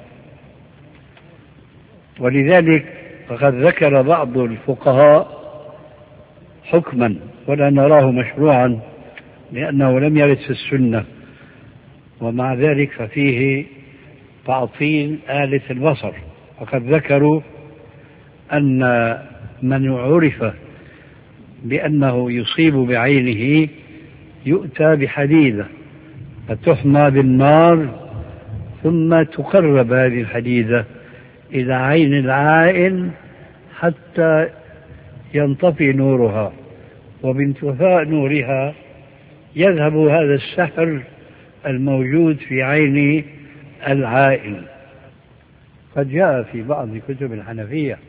ولذلك فقد ذكر بعض الفقهاء حكما ولا نراه مشروعا لأنه لم يرد في السنة، ومع ذلك ففيه تعطيل آلة البصر. فقد ذكروا أن من عرف بأنه يصيب بعينه يؤتى بحديدة فتحمى بالنار ثم تقرب هذه الحديدة إلى عين العائن حتى ينطفي نورها، وبانطفاء نورها يذهب هذا السحر الموجود في عين العائن. قد جاء في بعض كتب الحنفية،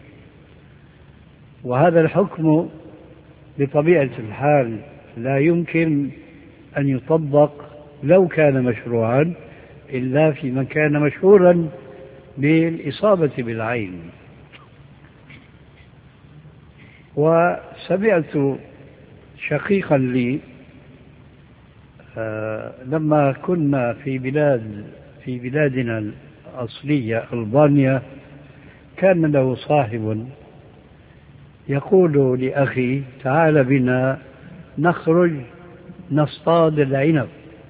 وهذا الحكم بطبيعة الحال لا يمكن أن يطبق لو كان مشروعا إلا في من كان مشهورا بالإصابة بالعين. وسمعت شقيقا لي آه لما كنا في بلاد في بلادنا الأصلية ألبانيا كان له صاحب يقول لأخي: تعال بنا نخرج نصطاد العنب.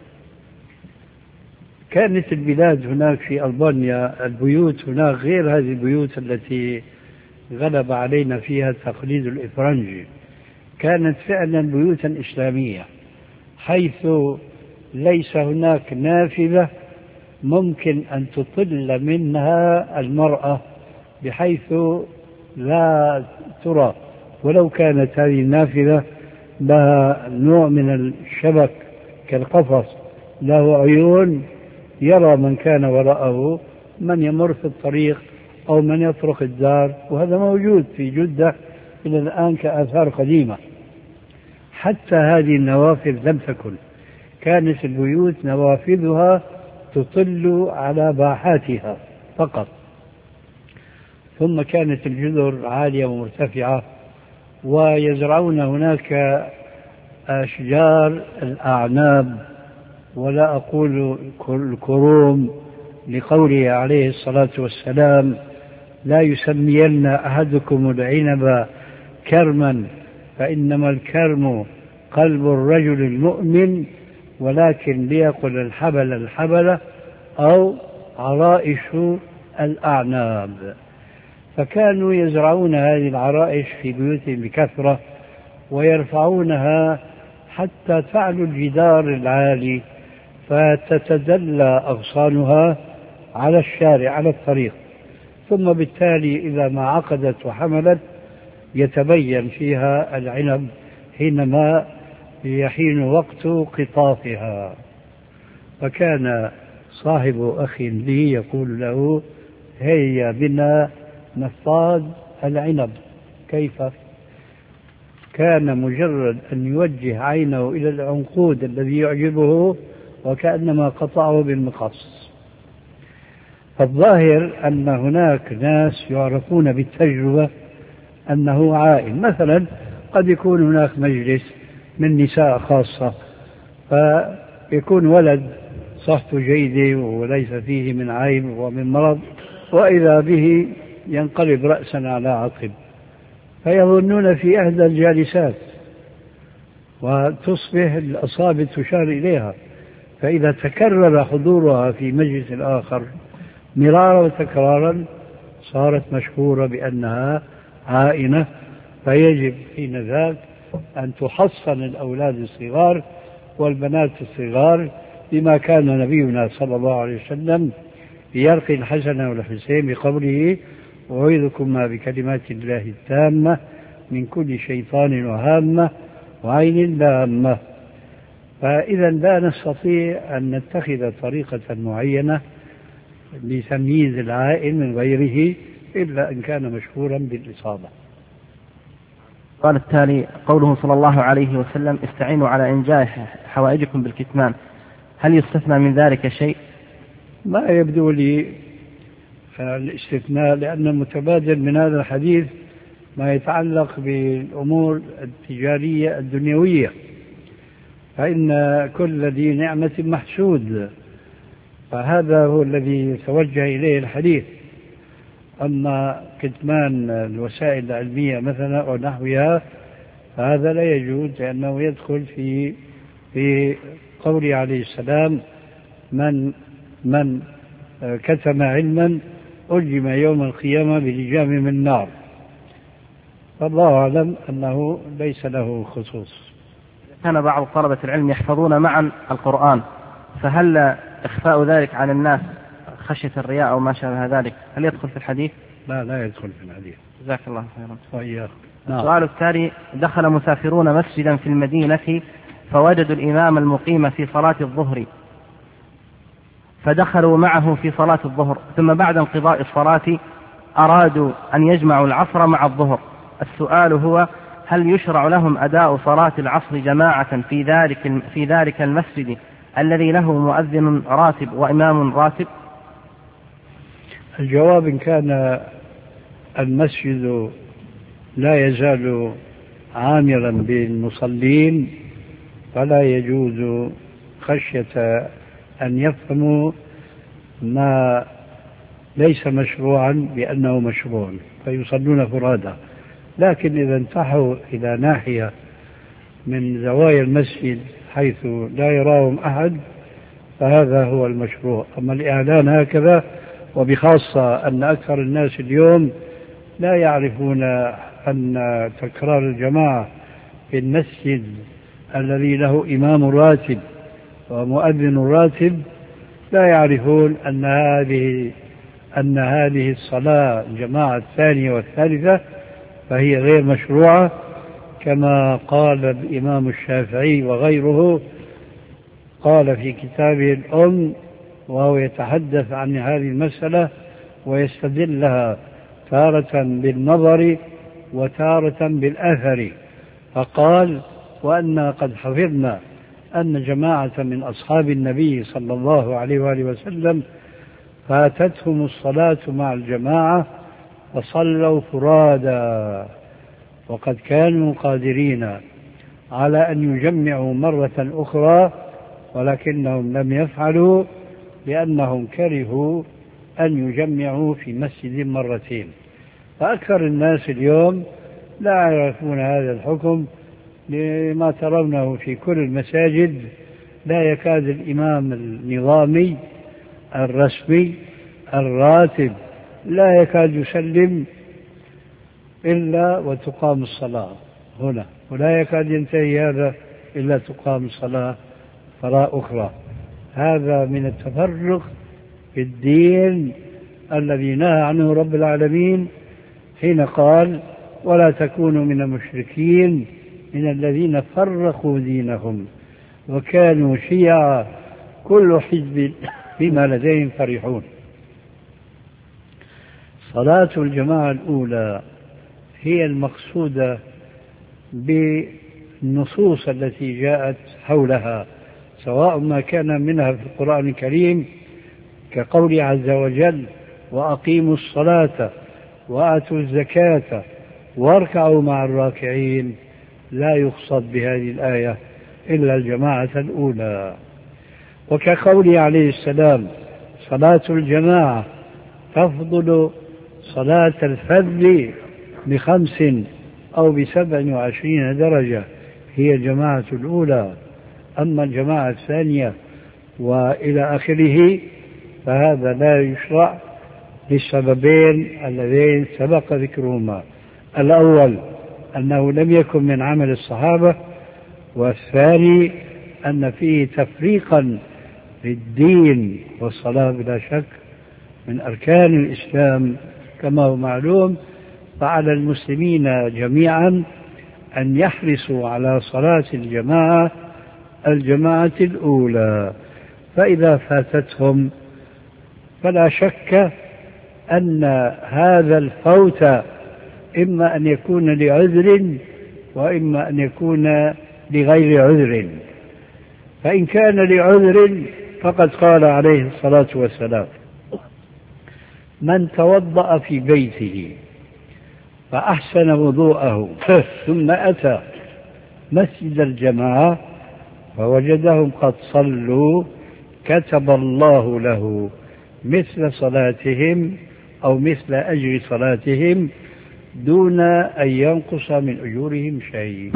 كانت البلاد هناك في ألبانيا البيوت هناك غير هذه البيوت التي غلب علينا فيها التقليد الإفرنجي، كانت فعلا بيوتا إسلامية، حيث ليس هناك نافذة ممكن أن تطل منها المرأة بحيث لا ترى، ولو كانت هذه النافذة لها نوع من الشبك كالقفص له عيون يرى من كان وراءه، من يمر في الطريق أو من يطرق الدار. وهذا موجود في جدة إلى الآن كآثار قديمة. حتى هذه النوافذ لم تكن، كانت البيوت نوافذها تطل على باحاتها فقط، ثم كانت الجدر عالية ومرتفعة، ويزرعون هناك أشجار الأعناب، ولا أقول الكروم، لقوله عليه الصلاة والسلام: لا يسمين أحدكم العنب كرما فإنما الكرم قلب الرجل المؤمن، ولكن ليقل الحبل الحبل أو عرائش الأعناب. فكانوا يزرعون هذه العرائش في بيوتهم بكثرة، ويرفعونها حتى تعلو الجدار العالي، فتتدلى أغصانها على الشارع على الطريق، ثم بالتالي إذا ما عقدت وحملت يتبين فيها العنب حينما يحين وقت قطافها. فكان صاحب أخ لي يقول له: هيا بنا نصطاد العنب. كيف؟ كان مجرد أن يوجه عينه إلى العنقود الذي يعجبه وكأنما قطعه بالمقص. فالظاهر أن هناك ناس يعرفون بالتجربة أنه عائل. مثلا قد يكون هناك مجلس من نساء خاصة، فيكون ولد صحته جيدة وليس فيه من عيب ومن مرض، وإذا به ينقلب رأسا على عقب، فيظنون في إحدى الجالسات، وتصبح الأصابع تشار إليها. فإذا تكرر حضورها في مجلس آخر مرارا وتكرارا صارت مشهورة بأنها عائنة، فيجب حين ذاك أن تحصن الأولاد الصغار والبنات الصغار بما كان نبينا صلى الله عليه وسلم يرقي الحسن والحسين بقوله: أعيذكم ما بكلمات الله التامة من كل شيطان وهامة وعين لامة. فإذا لا نستطيع أن نتخذ طريقة معينة لتمييز العائل من غيره إلا أن كان مشهورا بالإصابة. قال التالي: قوله صلى الله عليه وسلم: استعينوا على إنجاح حوائجكم بالكتمان، هل يستثنى من ذلك شيء؟ ما يبدو لي الاستثناء، لأن المتبادل من هذا الحديث ما يتعلق بالأمور التجارية الدنيوية، فإن كل ذي نعمة محسود، فهذا هو الذي يتوجه إليه الحديث. أما كتمان الوسائل العلمية مثلا أو نحوها فهذا لا يجوز، لأنه يدخل في في قوله عليه السلام: من من كتم علما ألجم يوم القيامة بلجام من نار. فالله أعلم أنه ليس له خصوص. كان بعض طلبة العلم يحفظون معا القرآن، فهل إخفاء ذلك عن الناس خشية الرياء أو ما شابه ذلك هل يدخل في الحديث؟ لا لا يدخل في الحديث. جزاك الله خيرا. وإياك. السؤال التالي: دخل مسافرون مسجدا في المدينة فوجدوا الإمام المقيم في صلاة الظهر، فدخلوا معه في صلاة الظهر، ثم بعد انقضاء الصلاة أرادوا أن يجمعوا العصر مع الظهر. السؤال هو: هل يشرع لهم أداء صلاة العصر جماعة في ذلك في ذلك المسجد الذي له مؤذن راتب وإمام راتب؟ الجواب: إن كان المسجد لا يزال عامرا بالمصلين فلا يجوز، خشية أن يفهموا ما ليس مشروعا بأنه مشروع فيصلون فرادى. لكن إذا انتحوا إلى ناحية من زوايا المسجد حيث لا يراهم أحد فهذا هو المشروع. أما الإعلان هكذا، وبخاصة أن أكثر الناس اليوم لا يعرفون أن تكرار الجماعة في المسجد الذي له إمام راتب ومؤذن راتب، لا يعرفون أن هذه أن هذه الصلاة الجماعة الثانية والثالثة فهي غير مشروعة، كما قال الإمام الشافعي وغيره، قال في كتابه الأم وهو يتحدث عن هذه المسألة ويستدلها تارة بالنظر وتارة بالأثر، فقال: وأنا قد حفظنا أن جماعة من أصحاب النبي صلى الله عليه وآله وسلم فاتتهم الصلاة مع الجماعة فصلوا فرادا، وقد كانوا قادرين على أن يجمعوا مرة أخرى ولكنهم لم يفعلوا لأنهم كرهوا أن يجمعوا في مسجد مرتين. فأكثر الناس اليوم لا يعرفون هذا الحكم لما ترونه في كل المساجد. لا يكاد الإمام النظامي الرسمي الراتب لا يكاد يسلم إلا وتقام الصلاة هنا، ولا يكاد ينتهي هذا إلا تقام الصلاة صلاة أخرى. هذا من التفرق في الدين الذي نهى عنه رب العالمين حين قال: ولا تكونوا من المشركين من الذين فرقوا دينهم وكانوا شيعا كل حزب بما لديهم فرحون. صلاة الجماعة الأولى هي المقصودة بالنصوص التي جاءت حولها، سواء ما كان منها في القرآن الكريم كقول عز وجل: وأقيموا الصلاة وآتوا الزكاة واركعوا مع الراكعين، لا يقصد بهذه الآية إلا الجماعة الأولى. وكقوله عليه السلام: صلاة الجماعة تفضل صلاة الفرد بخمس أو بسبع وعشرين درجة، هي الجماعة الأولى. أما الجماعة الثانية وإلى آخره فهذا لا يشرع للسببين اللذين سبق ذكرهما: الأول أنه لم يكن من عمل الصحابة، والثاني أن فيه تفريقا للدين، والصلاة بلا شك من أركان الإسلام كما هو معلوم. فعلى المسلمين جميعا أن يحرصوا على صلاة الجماعة الجماعة الأولى، فإذا فاتتهم فلا شك أن هذا الفوت إما أن يكون لعذر وإما أن يكون لغير عذر. فإن كان لعذر فقد قال عليه الصلاة والسلام: من توضأ في بيته فأحسن وضوءه ثم أتى مسجد الجماعة فوجدهم قد صلوا كتب الله له مثل صلاتهم أو مثل أجر صلاتهم دون أن ينقص من أجورهم شيء.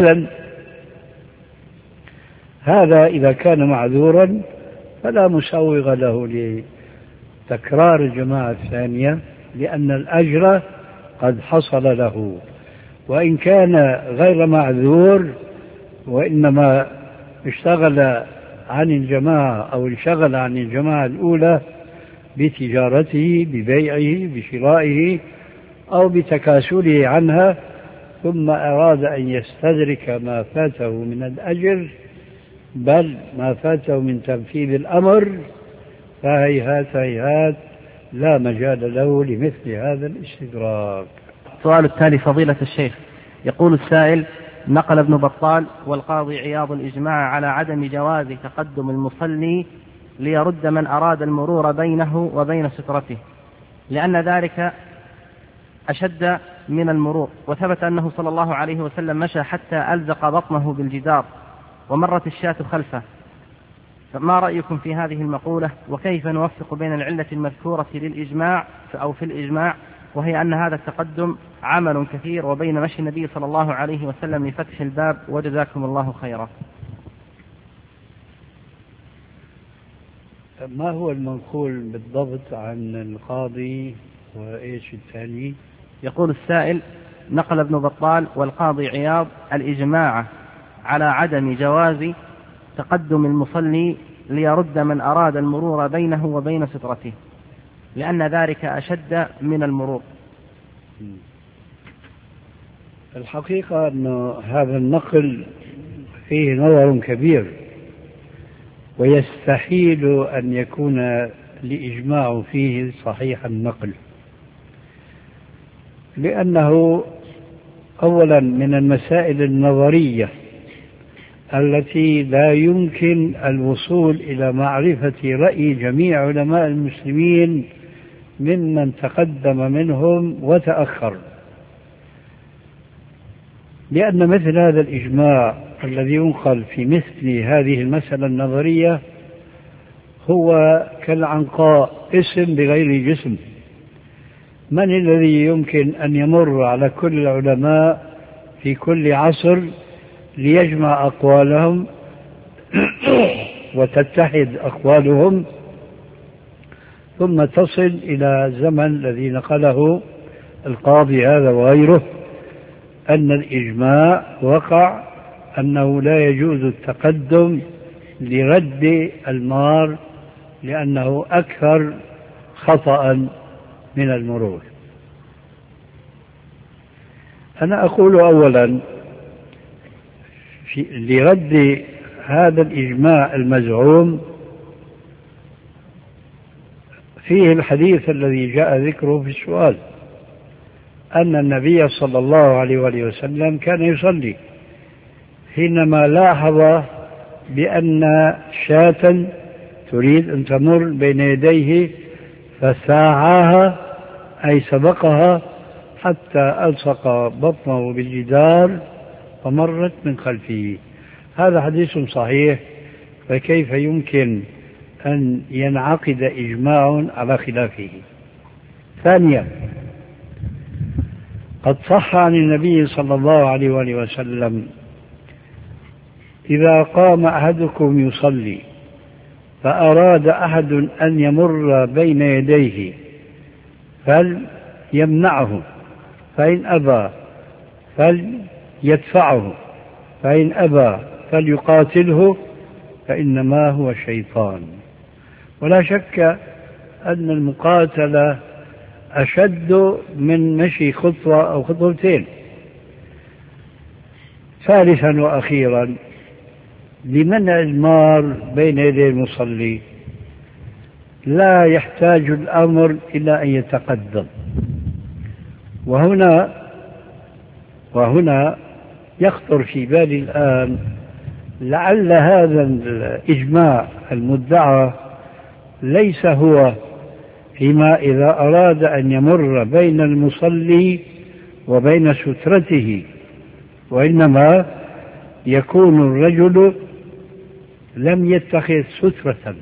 هذا إذا كان معذورا فلا مسوغ له لتكرار الجماعة الثانية، لأن الأجر قد حصل له. وإن كان غير معذور وإنما اشتغل عن الجماعة أو انشغل عن الجماعة الأولى بتجارته ببيعه بشرائه أو بتكاسله عنها، ثم أراد أن يستدرك ما فاته من الأجر بل ما فاته من تنفيذ الأمر، فهيهات هيهات لا مجال له لمثل هذا الاستدراك. السؤال التالي فضيلة الشيخ، يقول السائل: نقل ابن بطال والقاضي عياض الإجماع على عدم جواز تقدم المصلي ليرد من أراد المرور بينه وبين سترته، لأن ذلك أشد من المرور، وثبت أنه صلى الله عليه وسلم مشى حتى ألزق بطنه بالجدار ومرت الشاة خلفه. فما رأيكم في هذه المقولة؟ وكيف نوفق بين العلة المذكورة للإجماع أو في الإجماع وهي أن هذا التقدم عمل كثير وبين مشي النبي صلى الله عليه وسلم لفتح الباب؟ وجزاكم الله خيرا. ما هو المنقول بالضبط عن القاضي وإيش الثاني؟ يقول السائل: نقل ابن بطال والقاضي عياض الإجماع على عدم جواز تقدم المصلي ليرد من أراد المرور بينه وبين سترته، لأن ذلك أشد من المرور. الحقيقة أن هذا النقل فيه نظر كبير، ويستحيل أن يكون الإجماع فيه صحيح النقل، لأنه أولا من المسائل النظرية التي لا يمكن الوصول إلى معرفة رأي جميع علماء المسلمين ممن تقدم منهم وتأخر، لأن مثل هذا الإجماع الذي ينقل في مثل هذه المسألة النظرية هو كالعنقاء، اسم بغير جسم. من الذي يمكن أن يمر على كل العلماء في كل عصر ليجمع أقوالهم وتتحد أقوالهم ثم تصل إلى الزمن الذي نقله القاضي هذا وغيره أن الإجماع وقع أنه لا يجوز التقدم لرد المار لأنه أكثر خطأ من المرور؟ أنا أقول أولا في لرد هذا الإجماع المزعوم فيه الحديث الذي جاء ذكره في السؤال أن النبي صلى الله عليه وآله وسلم كان يصلي حينما لاحظ بأن شاة تريد أن تمر بين يديه فساعاها أي سبقها حتى ألصق بطنه بالجدار فمرت من خلفه. هذا حديث صحيح، فكيف يمكن أن ينعقد إجماع على خلافه؟ ثانيا، قد صح عن النبي صلى الله عليه وآله وسلم إذا قام أحدكم يصلي فأراد أحد أن يمر بين يديه فليمنعه، فإن أبى فليدفعه، فإن أبى فليقاتله، فإنما هو شيطان. ولا شك أن المقاتلة أشد من مشي خطوة أو خطوتين. ثالثا وأخيرا، لمنع المار بين يدي المصلي لا يحتاج الأمر إلى أن يتقدم. وهنا وهنا يخطر في بالي الآن لعل هذا الإجماع المدعى ليس هو فيما إذا أراد أن يمر بين المصلي وبين سترته، وإنما يكون الرجل لم يتخذ سترة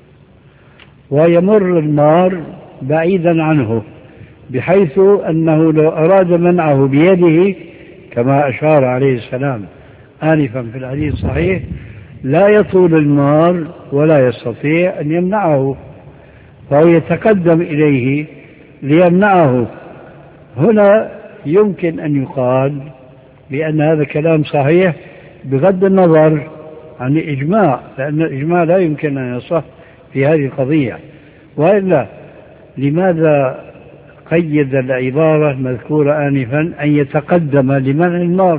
ويمر المار بعيدا عنه، بحيث أنه لو أراد منعه بيده كما أشار عليه السلام آنفا في الحديث الصحيح لا يطول المار ولا يستطيع أن يمنعه، فهو يتقدم إليه ليمنعه. هنا يمكن أن يقال بأن هذا كلام صحيح بغض النظر عن الإجماع، لأن الإجماع لا يمكن أن يصح في هذه القضية. وإلا لماذا قيد العبارة المذكورة آنفا أن يتقدم لمنع المار؟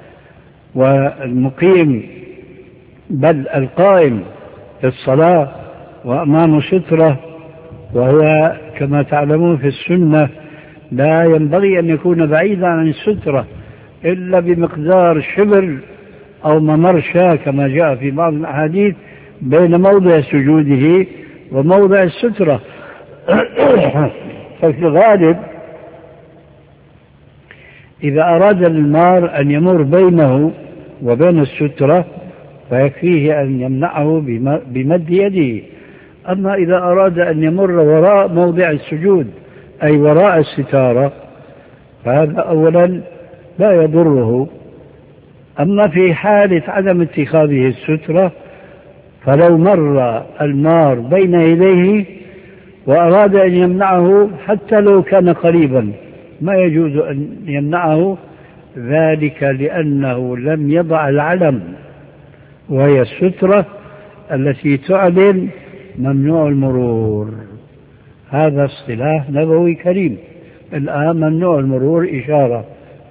والمقيم بل القائم في الصلاة وأمام سترة، وهو كما تعلمون في السنة لا ينبغي أن يكون بعيدا عن السترة إلا بمقدار شبر أو ممرشة كما جاء في بعض الأحاديث بين موضع سجوده وموضع السترة. ففي الغالب إذا أراد المار أن يمر بينه وبين السترة فيكفيه أن يمنعه بمد يده. أما إذا أراد أن يمر وراء موضع السجود أي وراء الستارة فهذا أولا لا يضره. أما في حالة عدم اتخاذه السترة فلو مر المار بين يديه وأراد أن يمنعه حتى لو كان قريبا ما يجوز أن يمنعه، ذلك لأنه لم يضع العلم وهي السترة التي تعلن ممنوع المرور. هذا اصطلاح نبوي كريم. الآن ممنوع المرور إشارة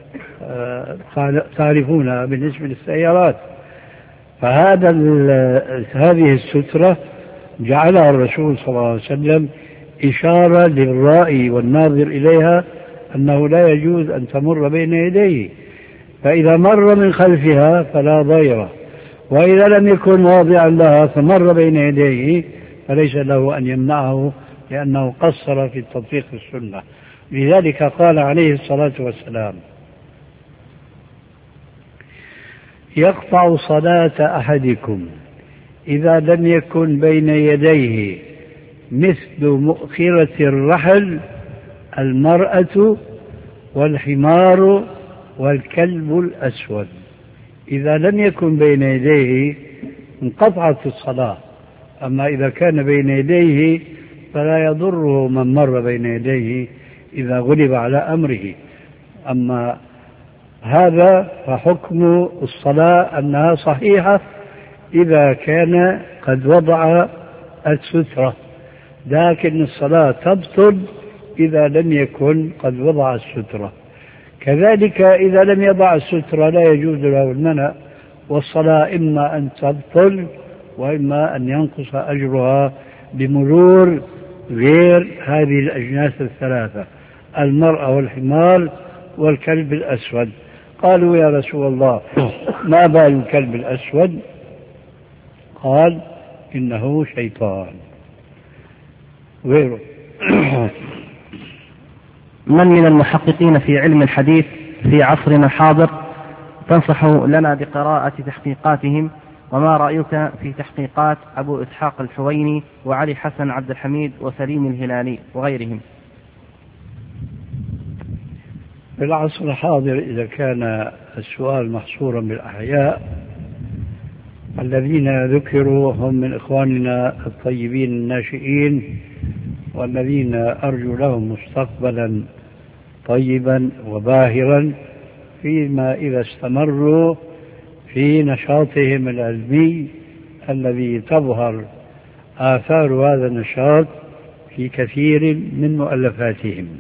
تعرفونها بالنسبة للسيارات، فهذا هذه السترة جعلها الرسول صلى الله عليه وسلم إشارة للرائي والناظر إليها أنه لا يجوز أن تمر بين يديه، فإذا مر من خلفها فلا ضير، وإذا لم يكن واضعا لها فمر بين يديه فليس له أن يمنعه لأنه قصر في تطبيق السنة. لذلك قال عليه الصلاة والسلام: يقطع صلاة أحدكم إذا لم يكن بين يديه مثل مؤخرة الرحل المرأة والحمار والكلب الأسود. إذا لم يكن بين يديه انقطعت الصلاة، أما إذا كان بين يديه فلا يضره من مر بين يديه إذا غلب على أمره. أما هذا فحكم الصلاة أنها صحيحة إذا كان قد وضع السترة، لكن الصلاة تبطل إذا لم يكن قد وضع السترة. كذلك إذا لم يضع السترة لا يجوز له المنع، والصلاة إما أن تبطل وإما أن ينقص أجرها بمرور غير هذه الأجناس الثلاثة: المرأة والحمار والكلب الأسود. قالوا: يا رسول الله، ما بال الكلب الأسود؟ قال: إنه شيطان. غيره. من من المحققين في علم الحديث في عصرنا الحاضر تنصح لنا بقراءة تحقيقاتهم؟ وما رأيك في تحقيقات أبو إسحاق الحويني وعلي حسن عبد الحميد وسليم الهلالي وغيرهم؟ في العصر الحاضر إذا كان السؤال محصورا بالأحياء، الذين ذكروا هم من إخواننا الطيبين الناشئين، والذين أرجو لهم مستقبلا طيبا وباهرا فيما إذا استمروا في نشاطهم العلمي الذي تظهر آثار هذا النشاط في كثير من مؤلفاتهم.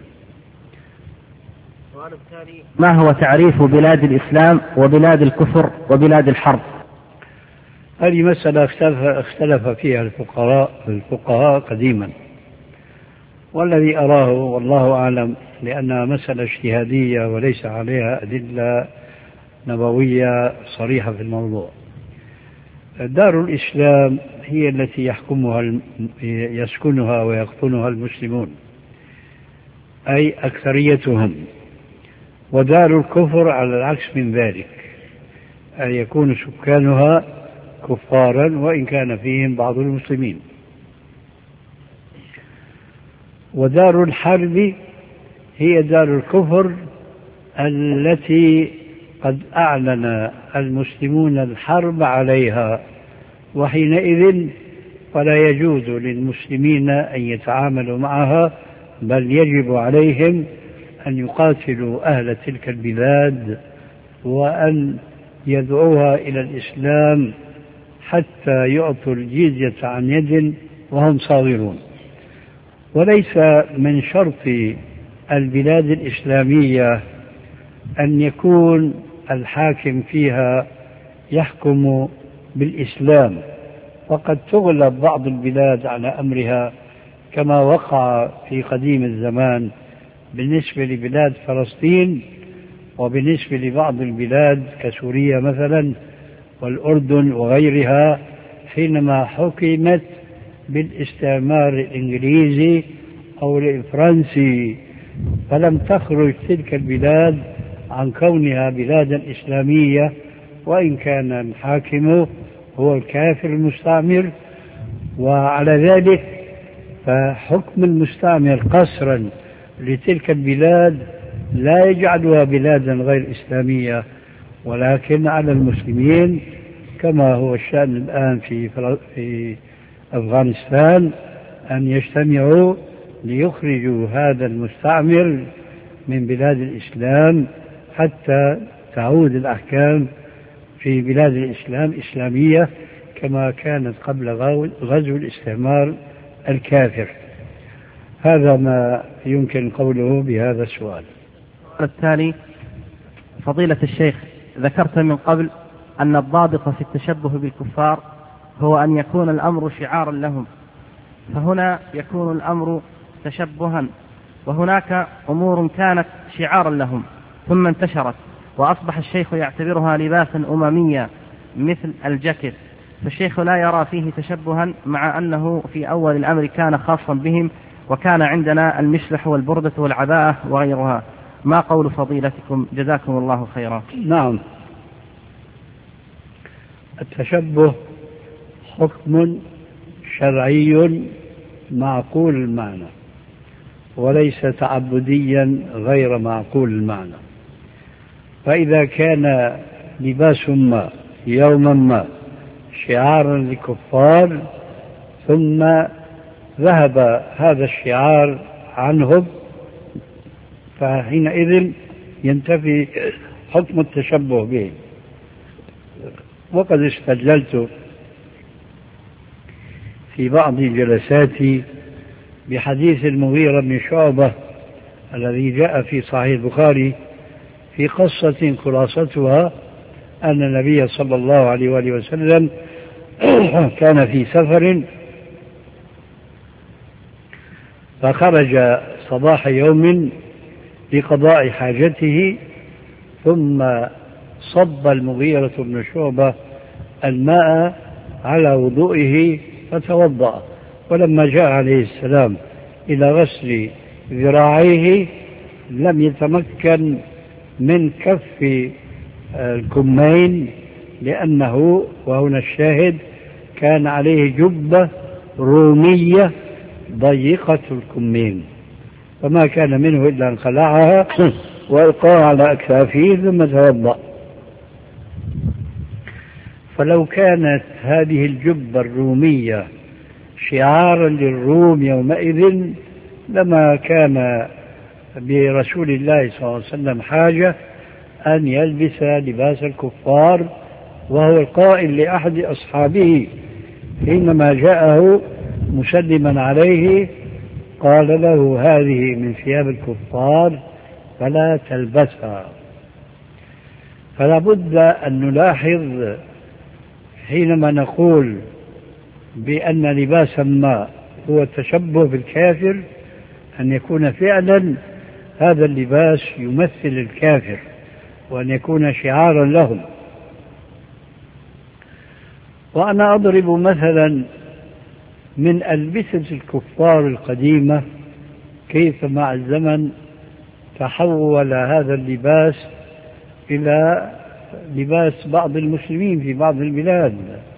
ما هو تعريف بلاد الإسلام وبلاد الكفر وبلاد الحرب؟ هذه مسألة اختلف, اختلف فيها الفقهاء الفقهاء قديما، والذي أراه والله أعلم لأنها مسألة اجتهادية وليس عليها أدلة نبوية صريحة في الموضوع. دار الإسلام هي التي يحكمها يسكنها ويقطنها المسلمون، أي أكثريتهم، ودار الكفر على العكس من ذلك، أن يكون سكانها كفارا وإن كان فيهم بعض المسلمين. ودار الحرب هي دار الكفر التي قد أعلن المسلمون الحرب عليها، وحينئذ فلا يجوز للمسلمين أن يتعاملوا معها، بل يجب عليهم أن يقاتلوا أهل تلك البلاد وأن يدعوها إلى الإسلام حتى يعطوا الجزية عن يد وهم صاغرون. وليس من شرط البلاد الإسلامية أن يكون الحاكم فيها يحكم بالإسلام، وقد تغلب بعض البلاد على أمرها كما وقع في قديم الزمان بالنسبة لبلاد فلسطين، وبالنسبة لبعض البلاد كسوريا مثلا والأردن وغيرها حينما حكمت بالاستعمار الإنجليزي أو الفرنسي، فلم تخرج تلك البلاد عن كونها بلادا إسلامية، وإن كان الحاكم هو الكافر المستعمر. وعلى ذلك فحكم المستعمر قصرا لتلك البلاد لا يجعلها بلادا غير إسلامية، ولكن على المسلمين كما هو الشأن الآن في في أفغانستان أن يجتمعوا ليخرجوا هذا المستعمر من بلاد الإسلام حتى تعود الأحكام في بلاد الإسلام إسلامية كما كانت قبل غزو الاستعمار الكافر. هذا ما يمكن قوله بهذا السؤال. التالي: فضيلة الشيخ، ذكرت من قبل أن الضابط في التشبه بالكفار هو أن يكون الأمر شعارا لهم، فهنا يكون الأمر تشبها، وهناك أمور كانت شعارا لهم ثم انتشرت وأصبح الشيخ يعتبرها لباسا أمميا مثل الجاكيت، فالشيخ لا يرى فيه تشبها مع أنه في أول الأمر كان خاصا بهم، وكان عندنا المشلح والبردة والعباءة وغيرها. ما قول فضيلتكم جزاكم الله خيرا؟ نعم، التشبه حكم شرعي معقول المعنى، وليس تعبديا غير معقول المعنى. فإذا كان لباس ما يوما ما شعارا للكفار، ثم ذهب هذا الشعار عنهم، فحينئذ ينتفي حكم التشبه به. وقد استدللت في بعض جلساتي بحديث المغيرة بن شعبة الذي جاء في صحيح البخاري في قصة خلاصتها أن النبي صلى الله عليه وآله وسلم كان في سفر، فخرج صباح يوم لقضاء حاجته، ثم صب المغيرة بن شعبة الماء على وضوئه فتوضأ، ولما جاء عليه السلام إلى غسل ذراعيه لم يتمكن من كف الكمين، لأنه وهنا الشاهد كان عليه جبة رومية ضيقة الكمين، فما كان منه إلا أن خلعها وألقاها على أكتافه ثم توضأ. فلو كانت هذه الجبة الرومية شعارا للروم يومئذ لما كان برسول الله صلى الله عليه وسلم حاجة أن يلبس لباس الكفار، وهو القائل لأحد أصحابه حينما جاءه مسلما عليه قال له: هذه من ثياب الكفار فلا تلبسها. فلا بد أن نلاحظ حينما نقول بأن لباسا ما هو التشبه بالكافر أن يكون فعلا هذا اللباس يمثل الكافر، وأن يكون شعارا لهم. وأنا أضرب مثلا من ألبسة الكفار القديمة كيف مع الزمن تحول هذا اللباس إلى لباس بعض المسلمين في بعض البلاد.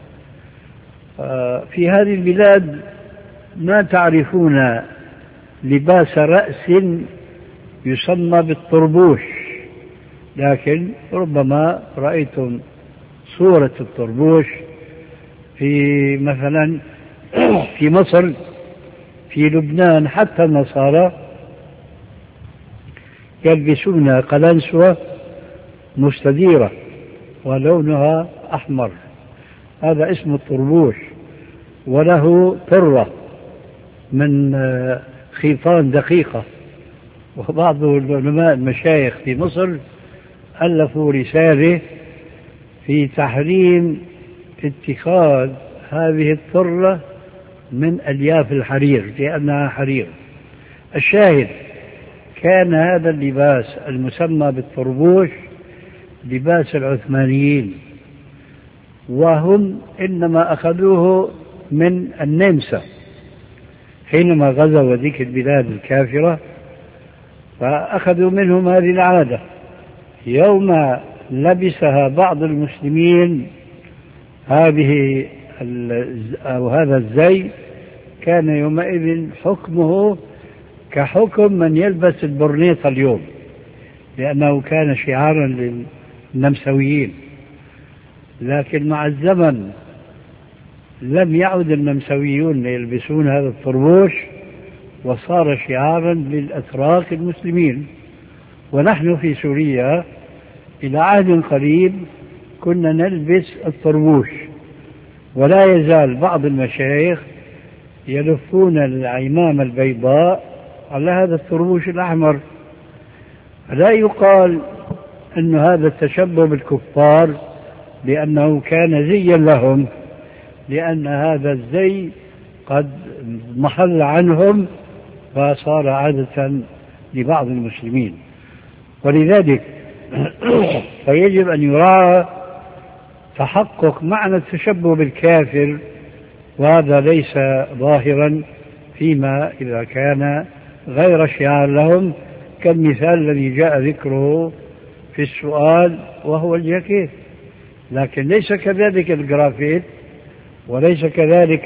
في هذه البلاد ما تعرفون لباس رأس يسمى بالطربوش، لكن ربما رأيتم صورة الطربوش في مثلا في مصر، في لبنان، حتى النصارى يلبسون قلنسوة مستديرة ولونها أحمر، هذا اسم الطربوش، وله طرة من خيطان دقيقة. وبعض العلماء المشايخ في مصر ألفوا رسالة في تحريم اتخاذ هذه الطرة من ألياف الحرير لأنها حرير. الشاهد كان هذا اللباس المسمى بالطربوش لباس العثمانيين، وهم إنما أخذوه من النمسا حينما غزوا ذيك البلاد الكافرة، فأخذوا منهم هذه العادة. يوم لبسها بعض المسلمين هذه أو هذا الزي كان يومئذ حكمه كحكم من يلبس البرنيطة اليوم، لأنه كان شعارا للنمساويين. لكن مع الزمن لم يعد النمساويون يلبسون هذا الطربوش، وصار شعارا للأتراك المسلمين. ونحن في سوريا إلى عهد قريب كنا نلبس الطربوش، ولا يزال بعض المشايخ يلفون العمامة البيضاء على هذا الطربوش الأحمر. لا يقال أن هذا التشبه بالكفار لأنه كان زيا لهم، لأن هذا الزي قد محل عنهم فصار عادة لبعض المسلمين. ولذلك فيجب أن يراعى تحقق معنى التشبه بالكافر، وهذا ليس ظاهرا فيما إذا كان غير شعار لهم، كالمثال الذي جاء ذكره في السؤال وهو الجاكيت. لكن ليس كذلك الجرافيت، وليس كذلك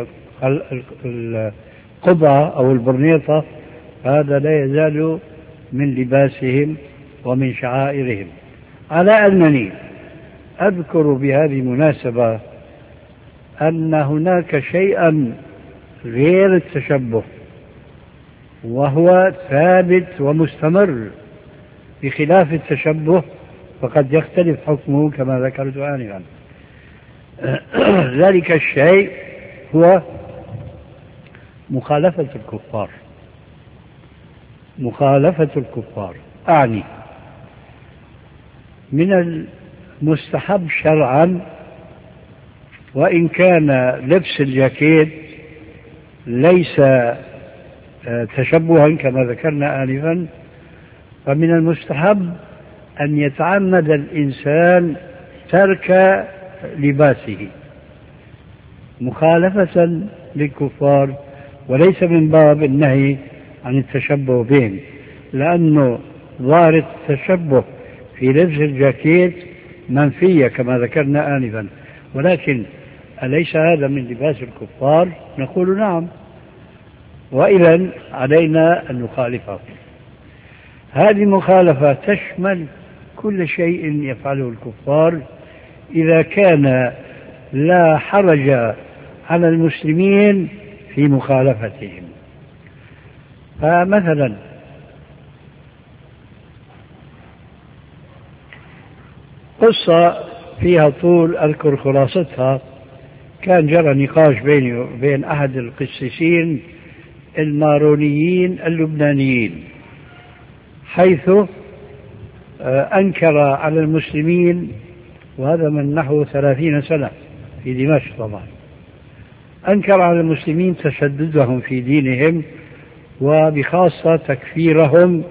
القبعة أو البرنيطة، هذا لا يزال من لباسهم ومن شعائرهم. على أنني أذكر بهذه المناسبة أن هناك شيئا غير التشبه وهو ثابت ومستمر، بخلاف التشبه فقد يختلف حكمه كما ذكرت آنفا. ذلك الشيء هو مخالفة الكفار. مخالفة الكفار أعني من المستحب شرعا، وإن كان لبس الجاكيت ليس تشبها كما ذكرنا آنفا، فمن المستحب أن يتعمد الإنسان ترك لباسه مخالفة للكفار، وليس من باب النهي عن التشبه بهم، لأنه ظاهرة التشبه في لبس الجاكيت منفية كما ذكرنا آنفا. ولكن أليس هذا من لباس الكفار؟ نقول نعم، وإذا علينا أن نخالفه. هذه المخالفة تشمل كل شيء يفعله الكفار إذا كان لا حرج على المسلمين في مخالفتهم. فمثلا قصة فيها طول أذكر خلاصتها، كان جرى نقاش بيني وبين أحد القسيسين المارونيين اللبنانيين، حيث أنكر على المسلمين، وهذا من نحو ثلاثين سنة في دمشق طبعا، أنكر على المسلمين تشددهم في دينهم، وبخاصة تكفيرهم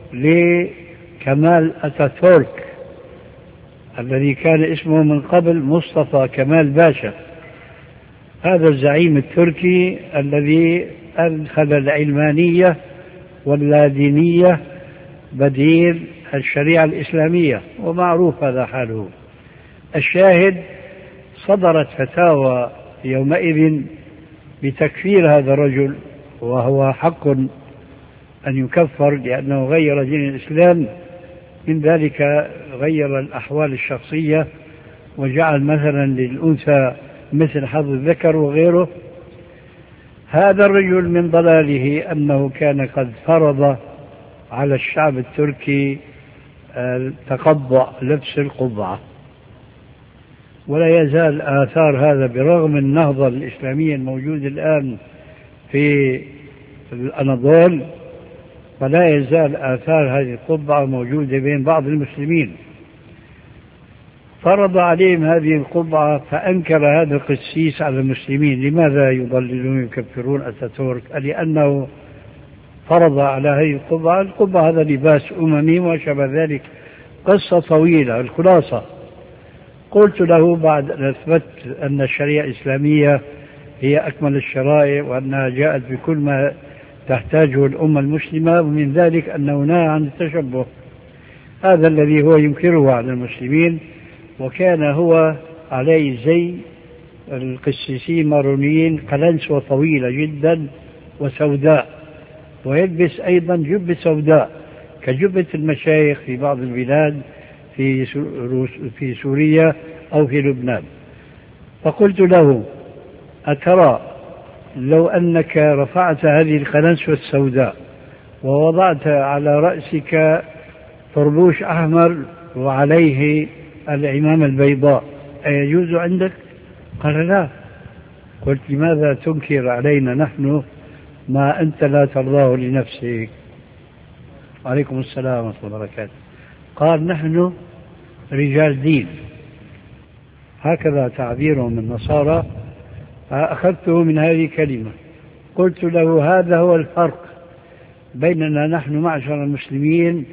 لكمال أتاتورك الذي كان اسمه من قبل مصطفى كمال باشا، هذا الزعيم التركي الذي أدخل العلمانية واللادينية بديل الشريعة الإسلامية، ومعروف هذا حاله. الشاهد صدرت فتاوى يومئذ بتكفير هذا الرجل، وهو حق أن يكفر لأنه غير دين الإسلام، من ذلك غير الأحوال الشخصية وجعل مثلا للأنثى مثل حظ الذكر وغيره. هذا الرجل من ضلاله أنه كان قد فرض على الشعب التركي تقبع لبس القبعة، ولا يزال آثار هذا برغم النهضة الإسلامية الموجودة الآن في الأناضول، فلا يزال آثار هذه القبعة موجودة بين بعض المسلمين. فرض عليهم هذه القبعة، فأنكر هذا القسيس على المسلمين. لماذا يضللون يكفرون أتاتورك؟ لأنه فرض على هذه القبعة. القبعة هذا لباس أممي وشبه ذلك، قصة طويلة. الخلاصة قلت له بعد أن أثبت أن الشريعة الإسلامية هي أكمل الشرائع، وأنها جاءت بكل ما تحتاجه الأمة المسلمة، ومن ذلك أنه نهى عن التشبه، هذا الذي هو ينكره على المسلمين. وكان هو عليه زي القسيسين المارونيين، قلنسوة طويلة جدا وسوداء، ويلبس أيضا جبة سوداء كجبة المشايخ في بعض البلاد في في سوريا أو في لبنان. فقلت له: أترى لو أنك رفعت هذه القلنسوة السوداء ووضعت على رأسك طربوش أحمر وعليه العمامة البيضاء أيجوز عندك؟ قال: لا. قلت: لماذا تنكر علينا نحن ما أنت لا ترضاه لنفسك؟ عليكم السلام ورحمة الله وبركاته. قال: نحن رجال دين، هكذا تعبيرهم النصارى، أخذته من هذه الكلمة. قلت له: هذا هو الفرق بيننا نحن معشر المسلمين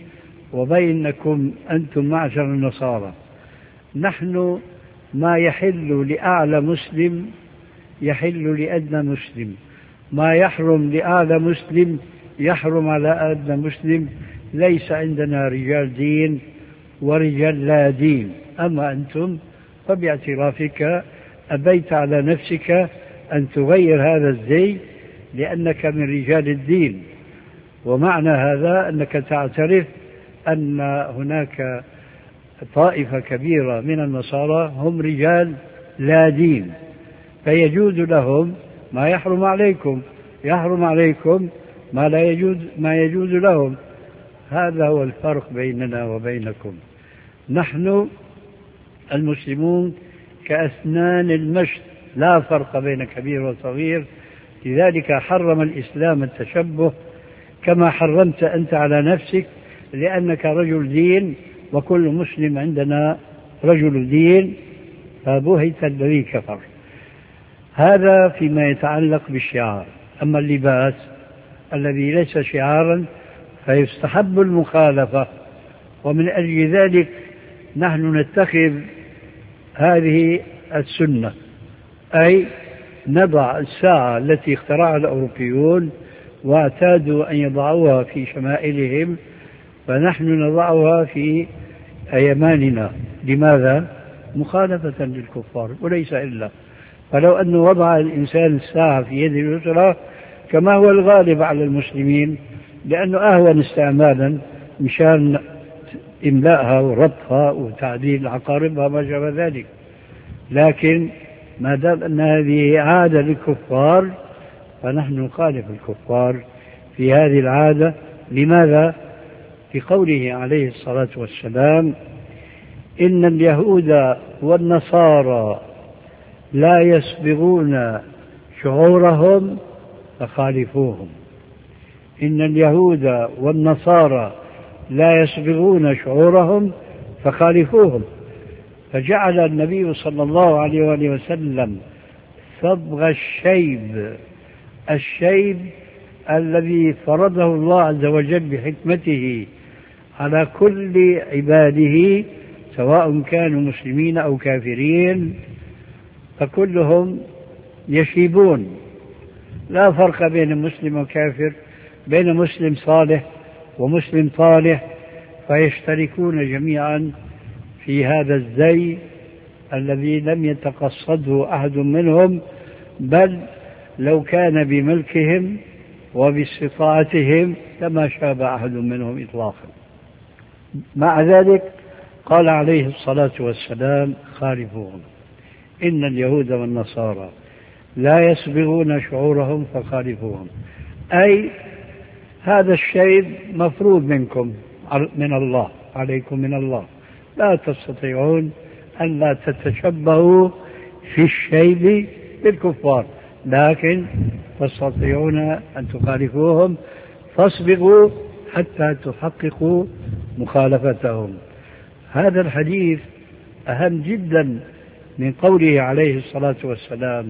وبينكم أنتم معشر النصارى. نحن ما يحل لأعلى مسلم يحل لأدنى مسلم، ما يحرم لأعلى مسلم يحرم على أدنى مسلم. ليس عندنا رجال دين ورجال لا دين. أما أنتم فباعترافك أبيت على نفسك أن تغير هذا الزي لأنك من رجال الدين، ومعنى هذا أنك تعترف أن هناك طائفة كبيرة من النصارى هم رجال لا دين، فيجوز لهم ما يحرم عليكم، يحرم عليكم ما لا يجوز ما يجوز لهم. هذا هو الفرق بيننا وبينكم. نحن المسلمون كأسنان المشط، لا فرق بين كبير وصغير. لذلك حرم الإسلام التشبه كما حرمت أنت على نفسك، لأنك رجل دين وكل مسلم عندنا رجل دين، فبهت الذي كفر. هذا فيما يتعلق بالشعار. أما اللباس الذي ليس شعارا فيستحب المخالفة، ومن أجل ذلك نحن نتخذ هذه السنة، أي نضع الساعة التي اخترعها الأوروبيون واعتادوا أن يضعوها في شمائلهم، فنحن نضعها في أيماننا. لماذا؟ مخالفة للكفار وليس إلا. فلو أنه وضع الإنسان الساعة في يد اليسرى كما هو الغالب على المسلمين، لأنه أهون استعمالا مشان إملائها وربطها وتعديل عقاربها ما شابه ذلك، لكن ما دام أن هذه عادة للكفار فنحن نخالف الكفار في هذه العادة. لماذا؟ في قوله عليه الصلاة والسلام: إن اليهود والنصارى لا يسبغون شعورهم فخالفوهم. إن اليهود والنصارى لا يسبغون شعورهم فخالفوهم. فجعل النبي صلى الله عليه وآله وسلم صبغ الشيب، الشيب الذي فرضه الله عز وجل بحكمته على كل عباده سواء كانوا مسلمين أو كافرين، فكلهم يشيبون. لا فرق بين مسلم وكافر، بين مسلم صالح ومسلم طالح، فيشتركون جميعا في هذا الزي الذي لم يتقصده أحد منهم، بل لو كان بملكهم وباستطاعتهم لما شاب أحد منهم إطلاقا. مع ذلك قال عليه الصلاة والسلام: خالفوهم. إن اليهود والنصارى لا يسبغون شعورهم فخالفوهم، أي هذا الشيء مفروض منكم من الله، عليكم من الله، لا تستطيعون أن لا تتشبهوا في الشيب بالكفار، لكن تستطيعون أن تخالفوهم، فاصبغوا حتى تحققوا مخالفتهم. هذا الحديث أهم جدا من قوله عليه الصلاة والسلام: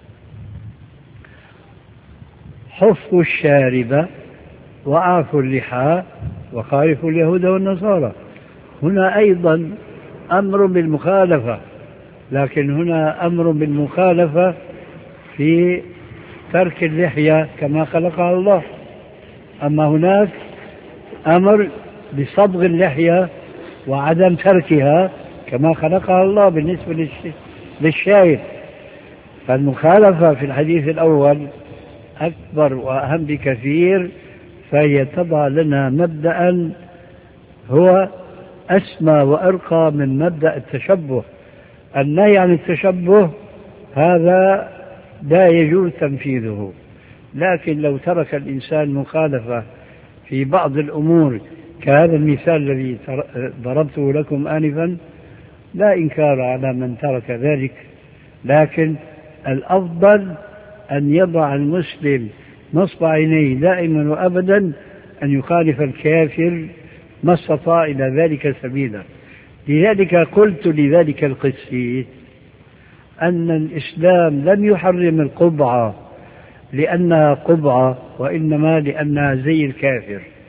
حفوا الشارب وأعفوا اللحى وخالفوا اليهود والنصارى. هنا أيضا أمر بالمخالفة، لكن هنا أمر بالمخالفة في ترك اللحية كما خلقها الله، أما هناك أمر بصبغ اللحية وعدم تركها كما خلقها الله بالنسبة للشايب. فالمخالفة في الحديث الأول أكبر وأهم بكثير، فهي تضع لنا مبدأ هو أسمى وأرقى من مبدأ التشبه. النهي عن التشبه هذا لا يجوز تنفيذه، لكن لو ترك الإنسان مخالفة في بعض الأمور كهذا المثال الذي ضربته لكم آنفا لا إنكار على من ترك ذلك، لكن الأفضل أن يضع المسلم نصب عينيه دائما وأبدا أن يخالف الكافر ما استطاع إلى ذلك سبيلا. لذلك قلت لذلك القسيس أن الإسلام لم يحرم القبعة لأنها قبعة، وإنما لأنها زي الكافر.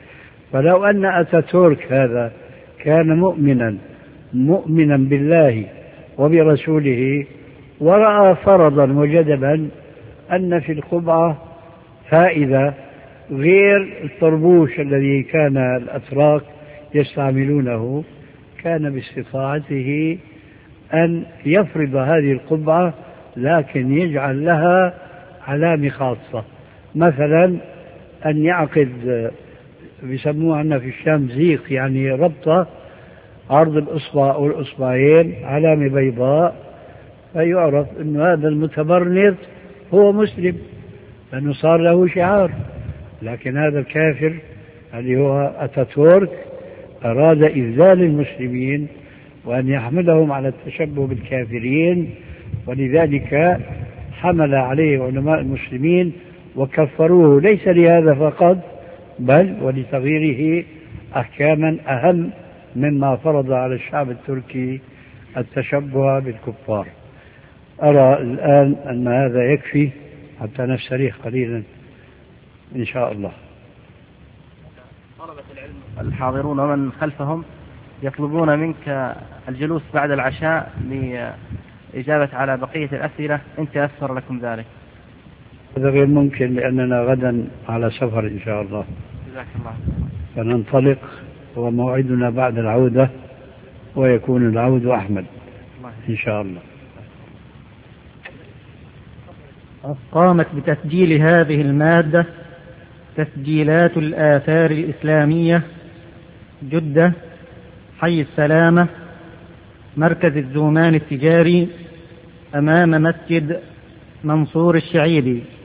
فلو أن أتاتورك هذا كان مؤمنا مؤمنا بالله وبرسوله ورأى فرضا وجدبا أن في القبعة فائدة غير الطربوش الذي كان الأتراك يستعملونه، كان باستطاعته أن يفرض هذه القبعة لكن يجعل لها علامة خاصة، مثلا أن يعقد بيسموها عندنا في الشام زيق، يعني ربطة عرض الإصبع أو الإصبعين علامة بيضاء، فيعرف أن هذا المتبرنط هو مسلم لأنه صار له شعار. لكن هذا الكافر اللي هو أتاتورك أراد إذلال المسلمين وأن يحملهم على التشبه بالكافرين، ولذلك حمل عليه علماء المسلمين وكفروه، ليس لهذا فقط بل ولتغييره أحكاما أهم مما فرض على الشعب التركي التشبه بالكفار. أرى الآن أن هذا يكفي حتى نستريح قليلا إن شاء الله. طلبة العلم الحاضرون ومن خلفهم يطلبون منك الجلوس بعد العشاء لإجابة على بقية الأسئلة إن تيسر لكم ذلك. هذا غير ممكن لأننا غدا على سفر إن شاء الله. جزاك الله. فننطلق وموعدنا بعد العودة ويكون العود أحمد إن شاء الله. قامت بتسجيل هذه المادة تسجيلات الآثار الإسلامية، جدة، حي السلامة، مركز الزومان التجاري، أمام مسجد منصور الشعيبي.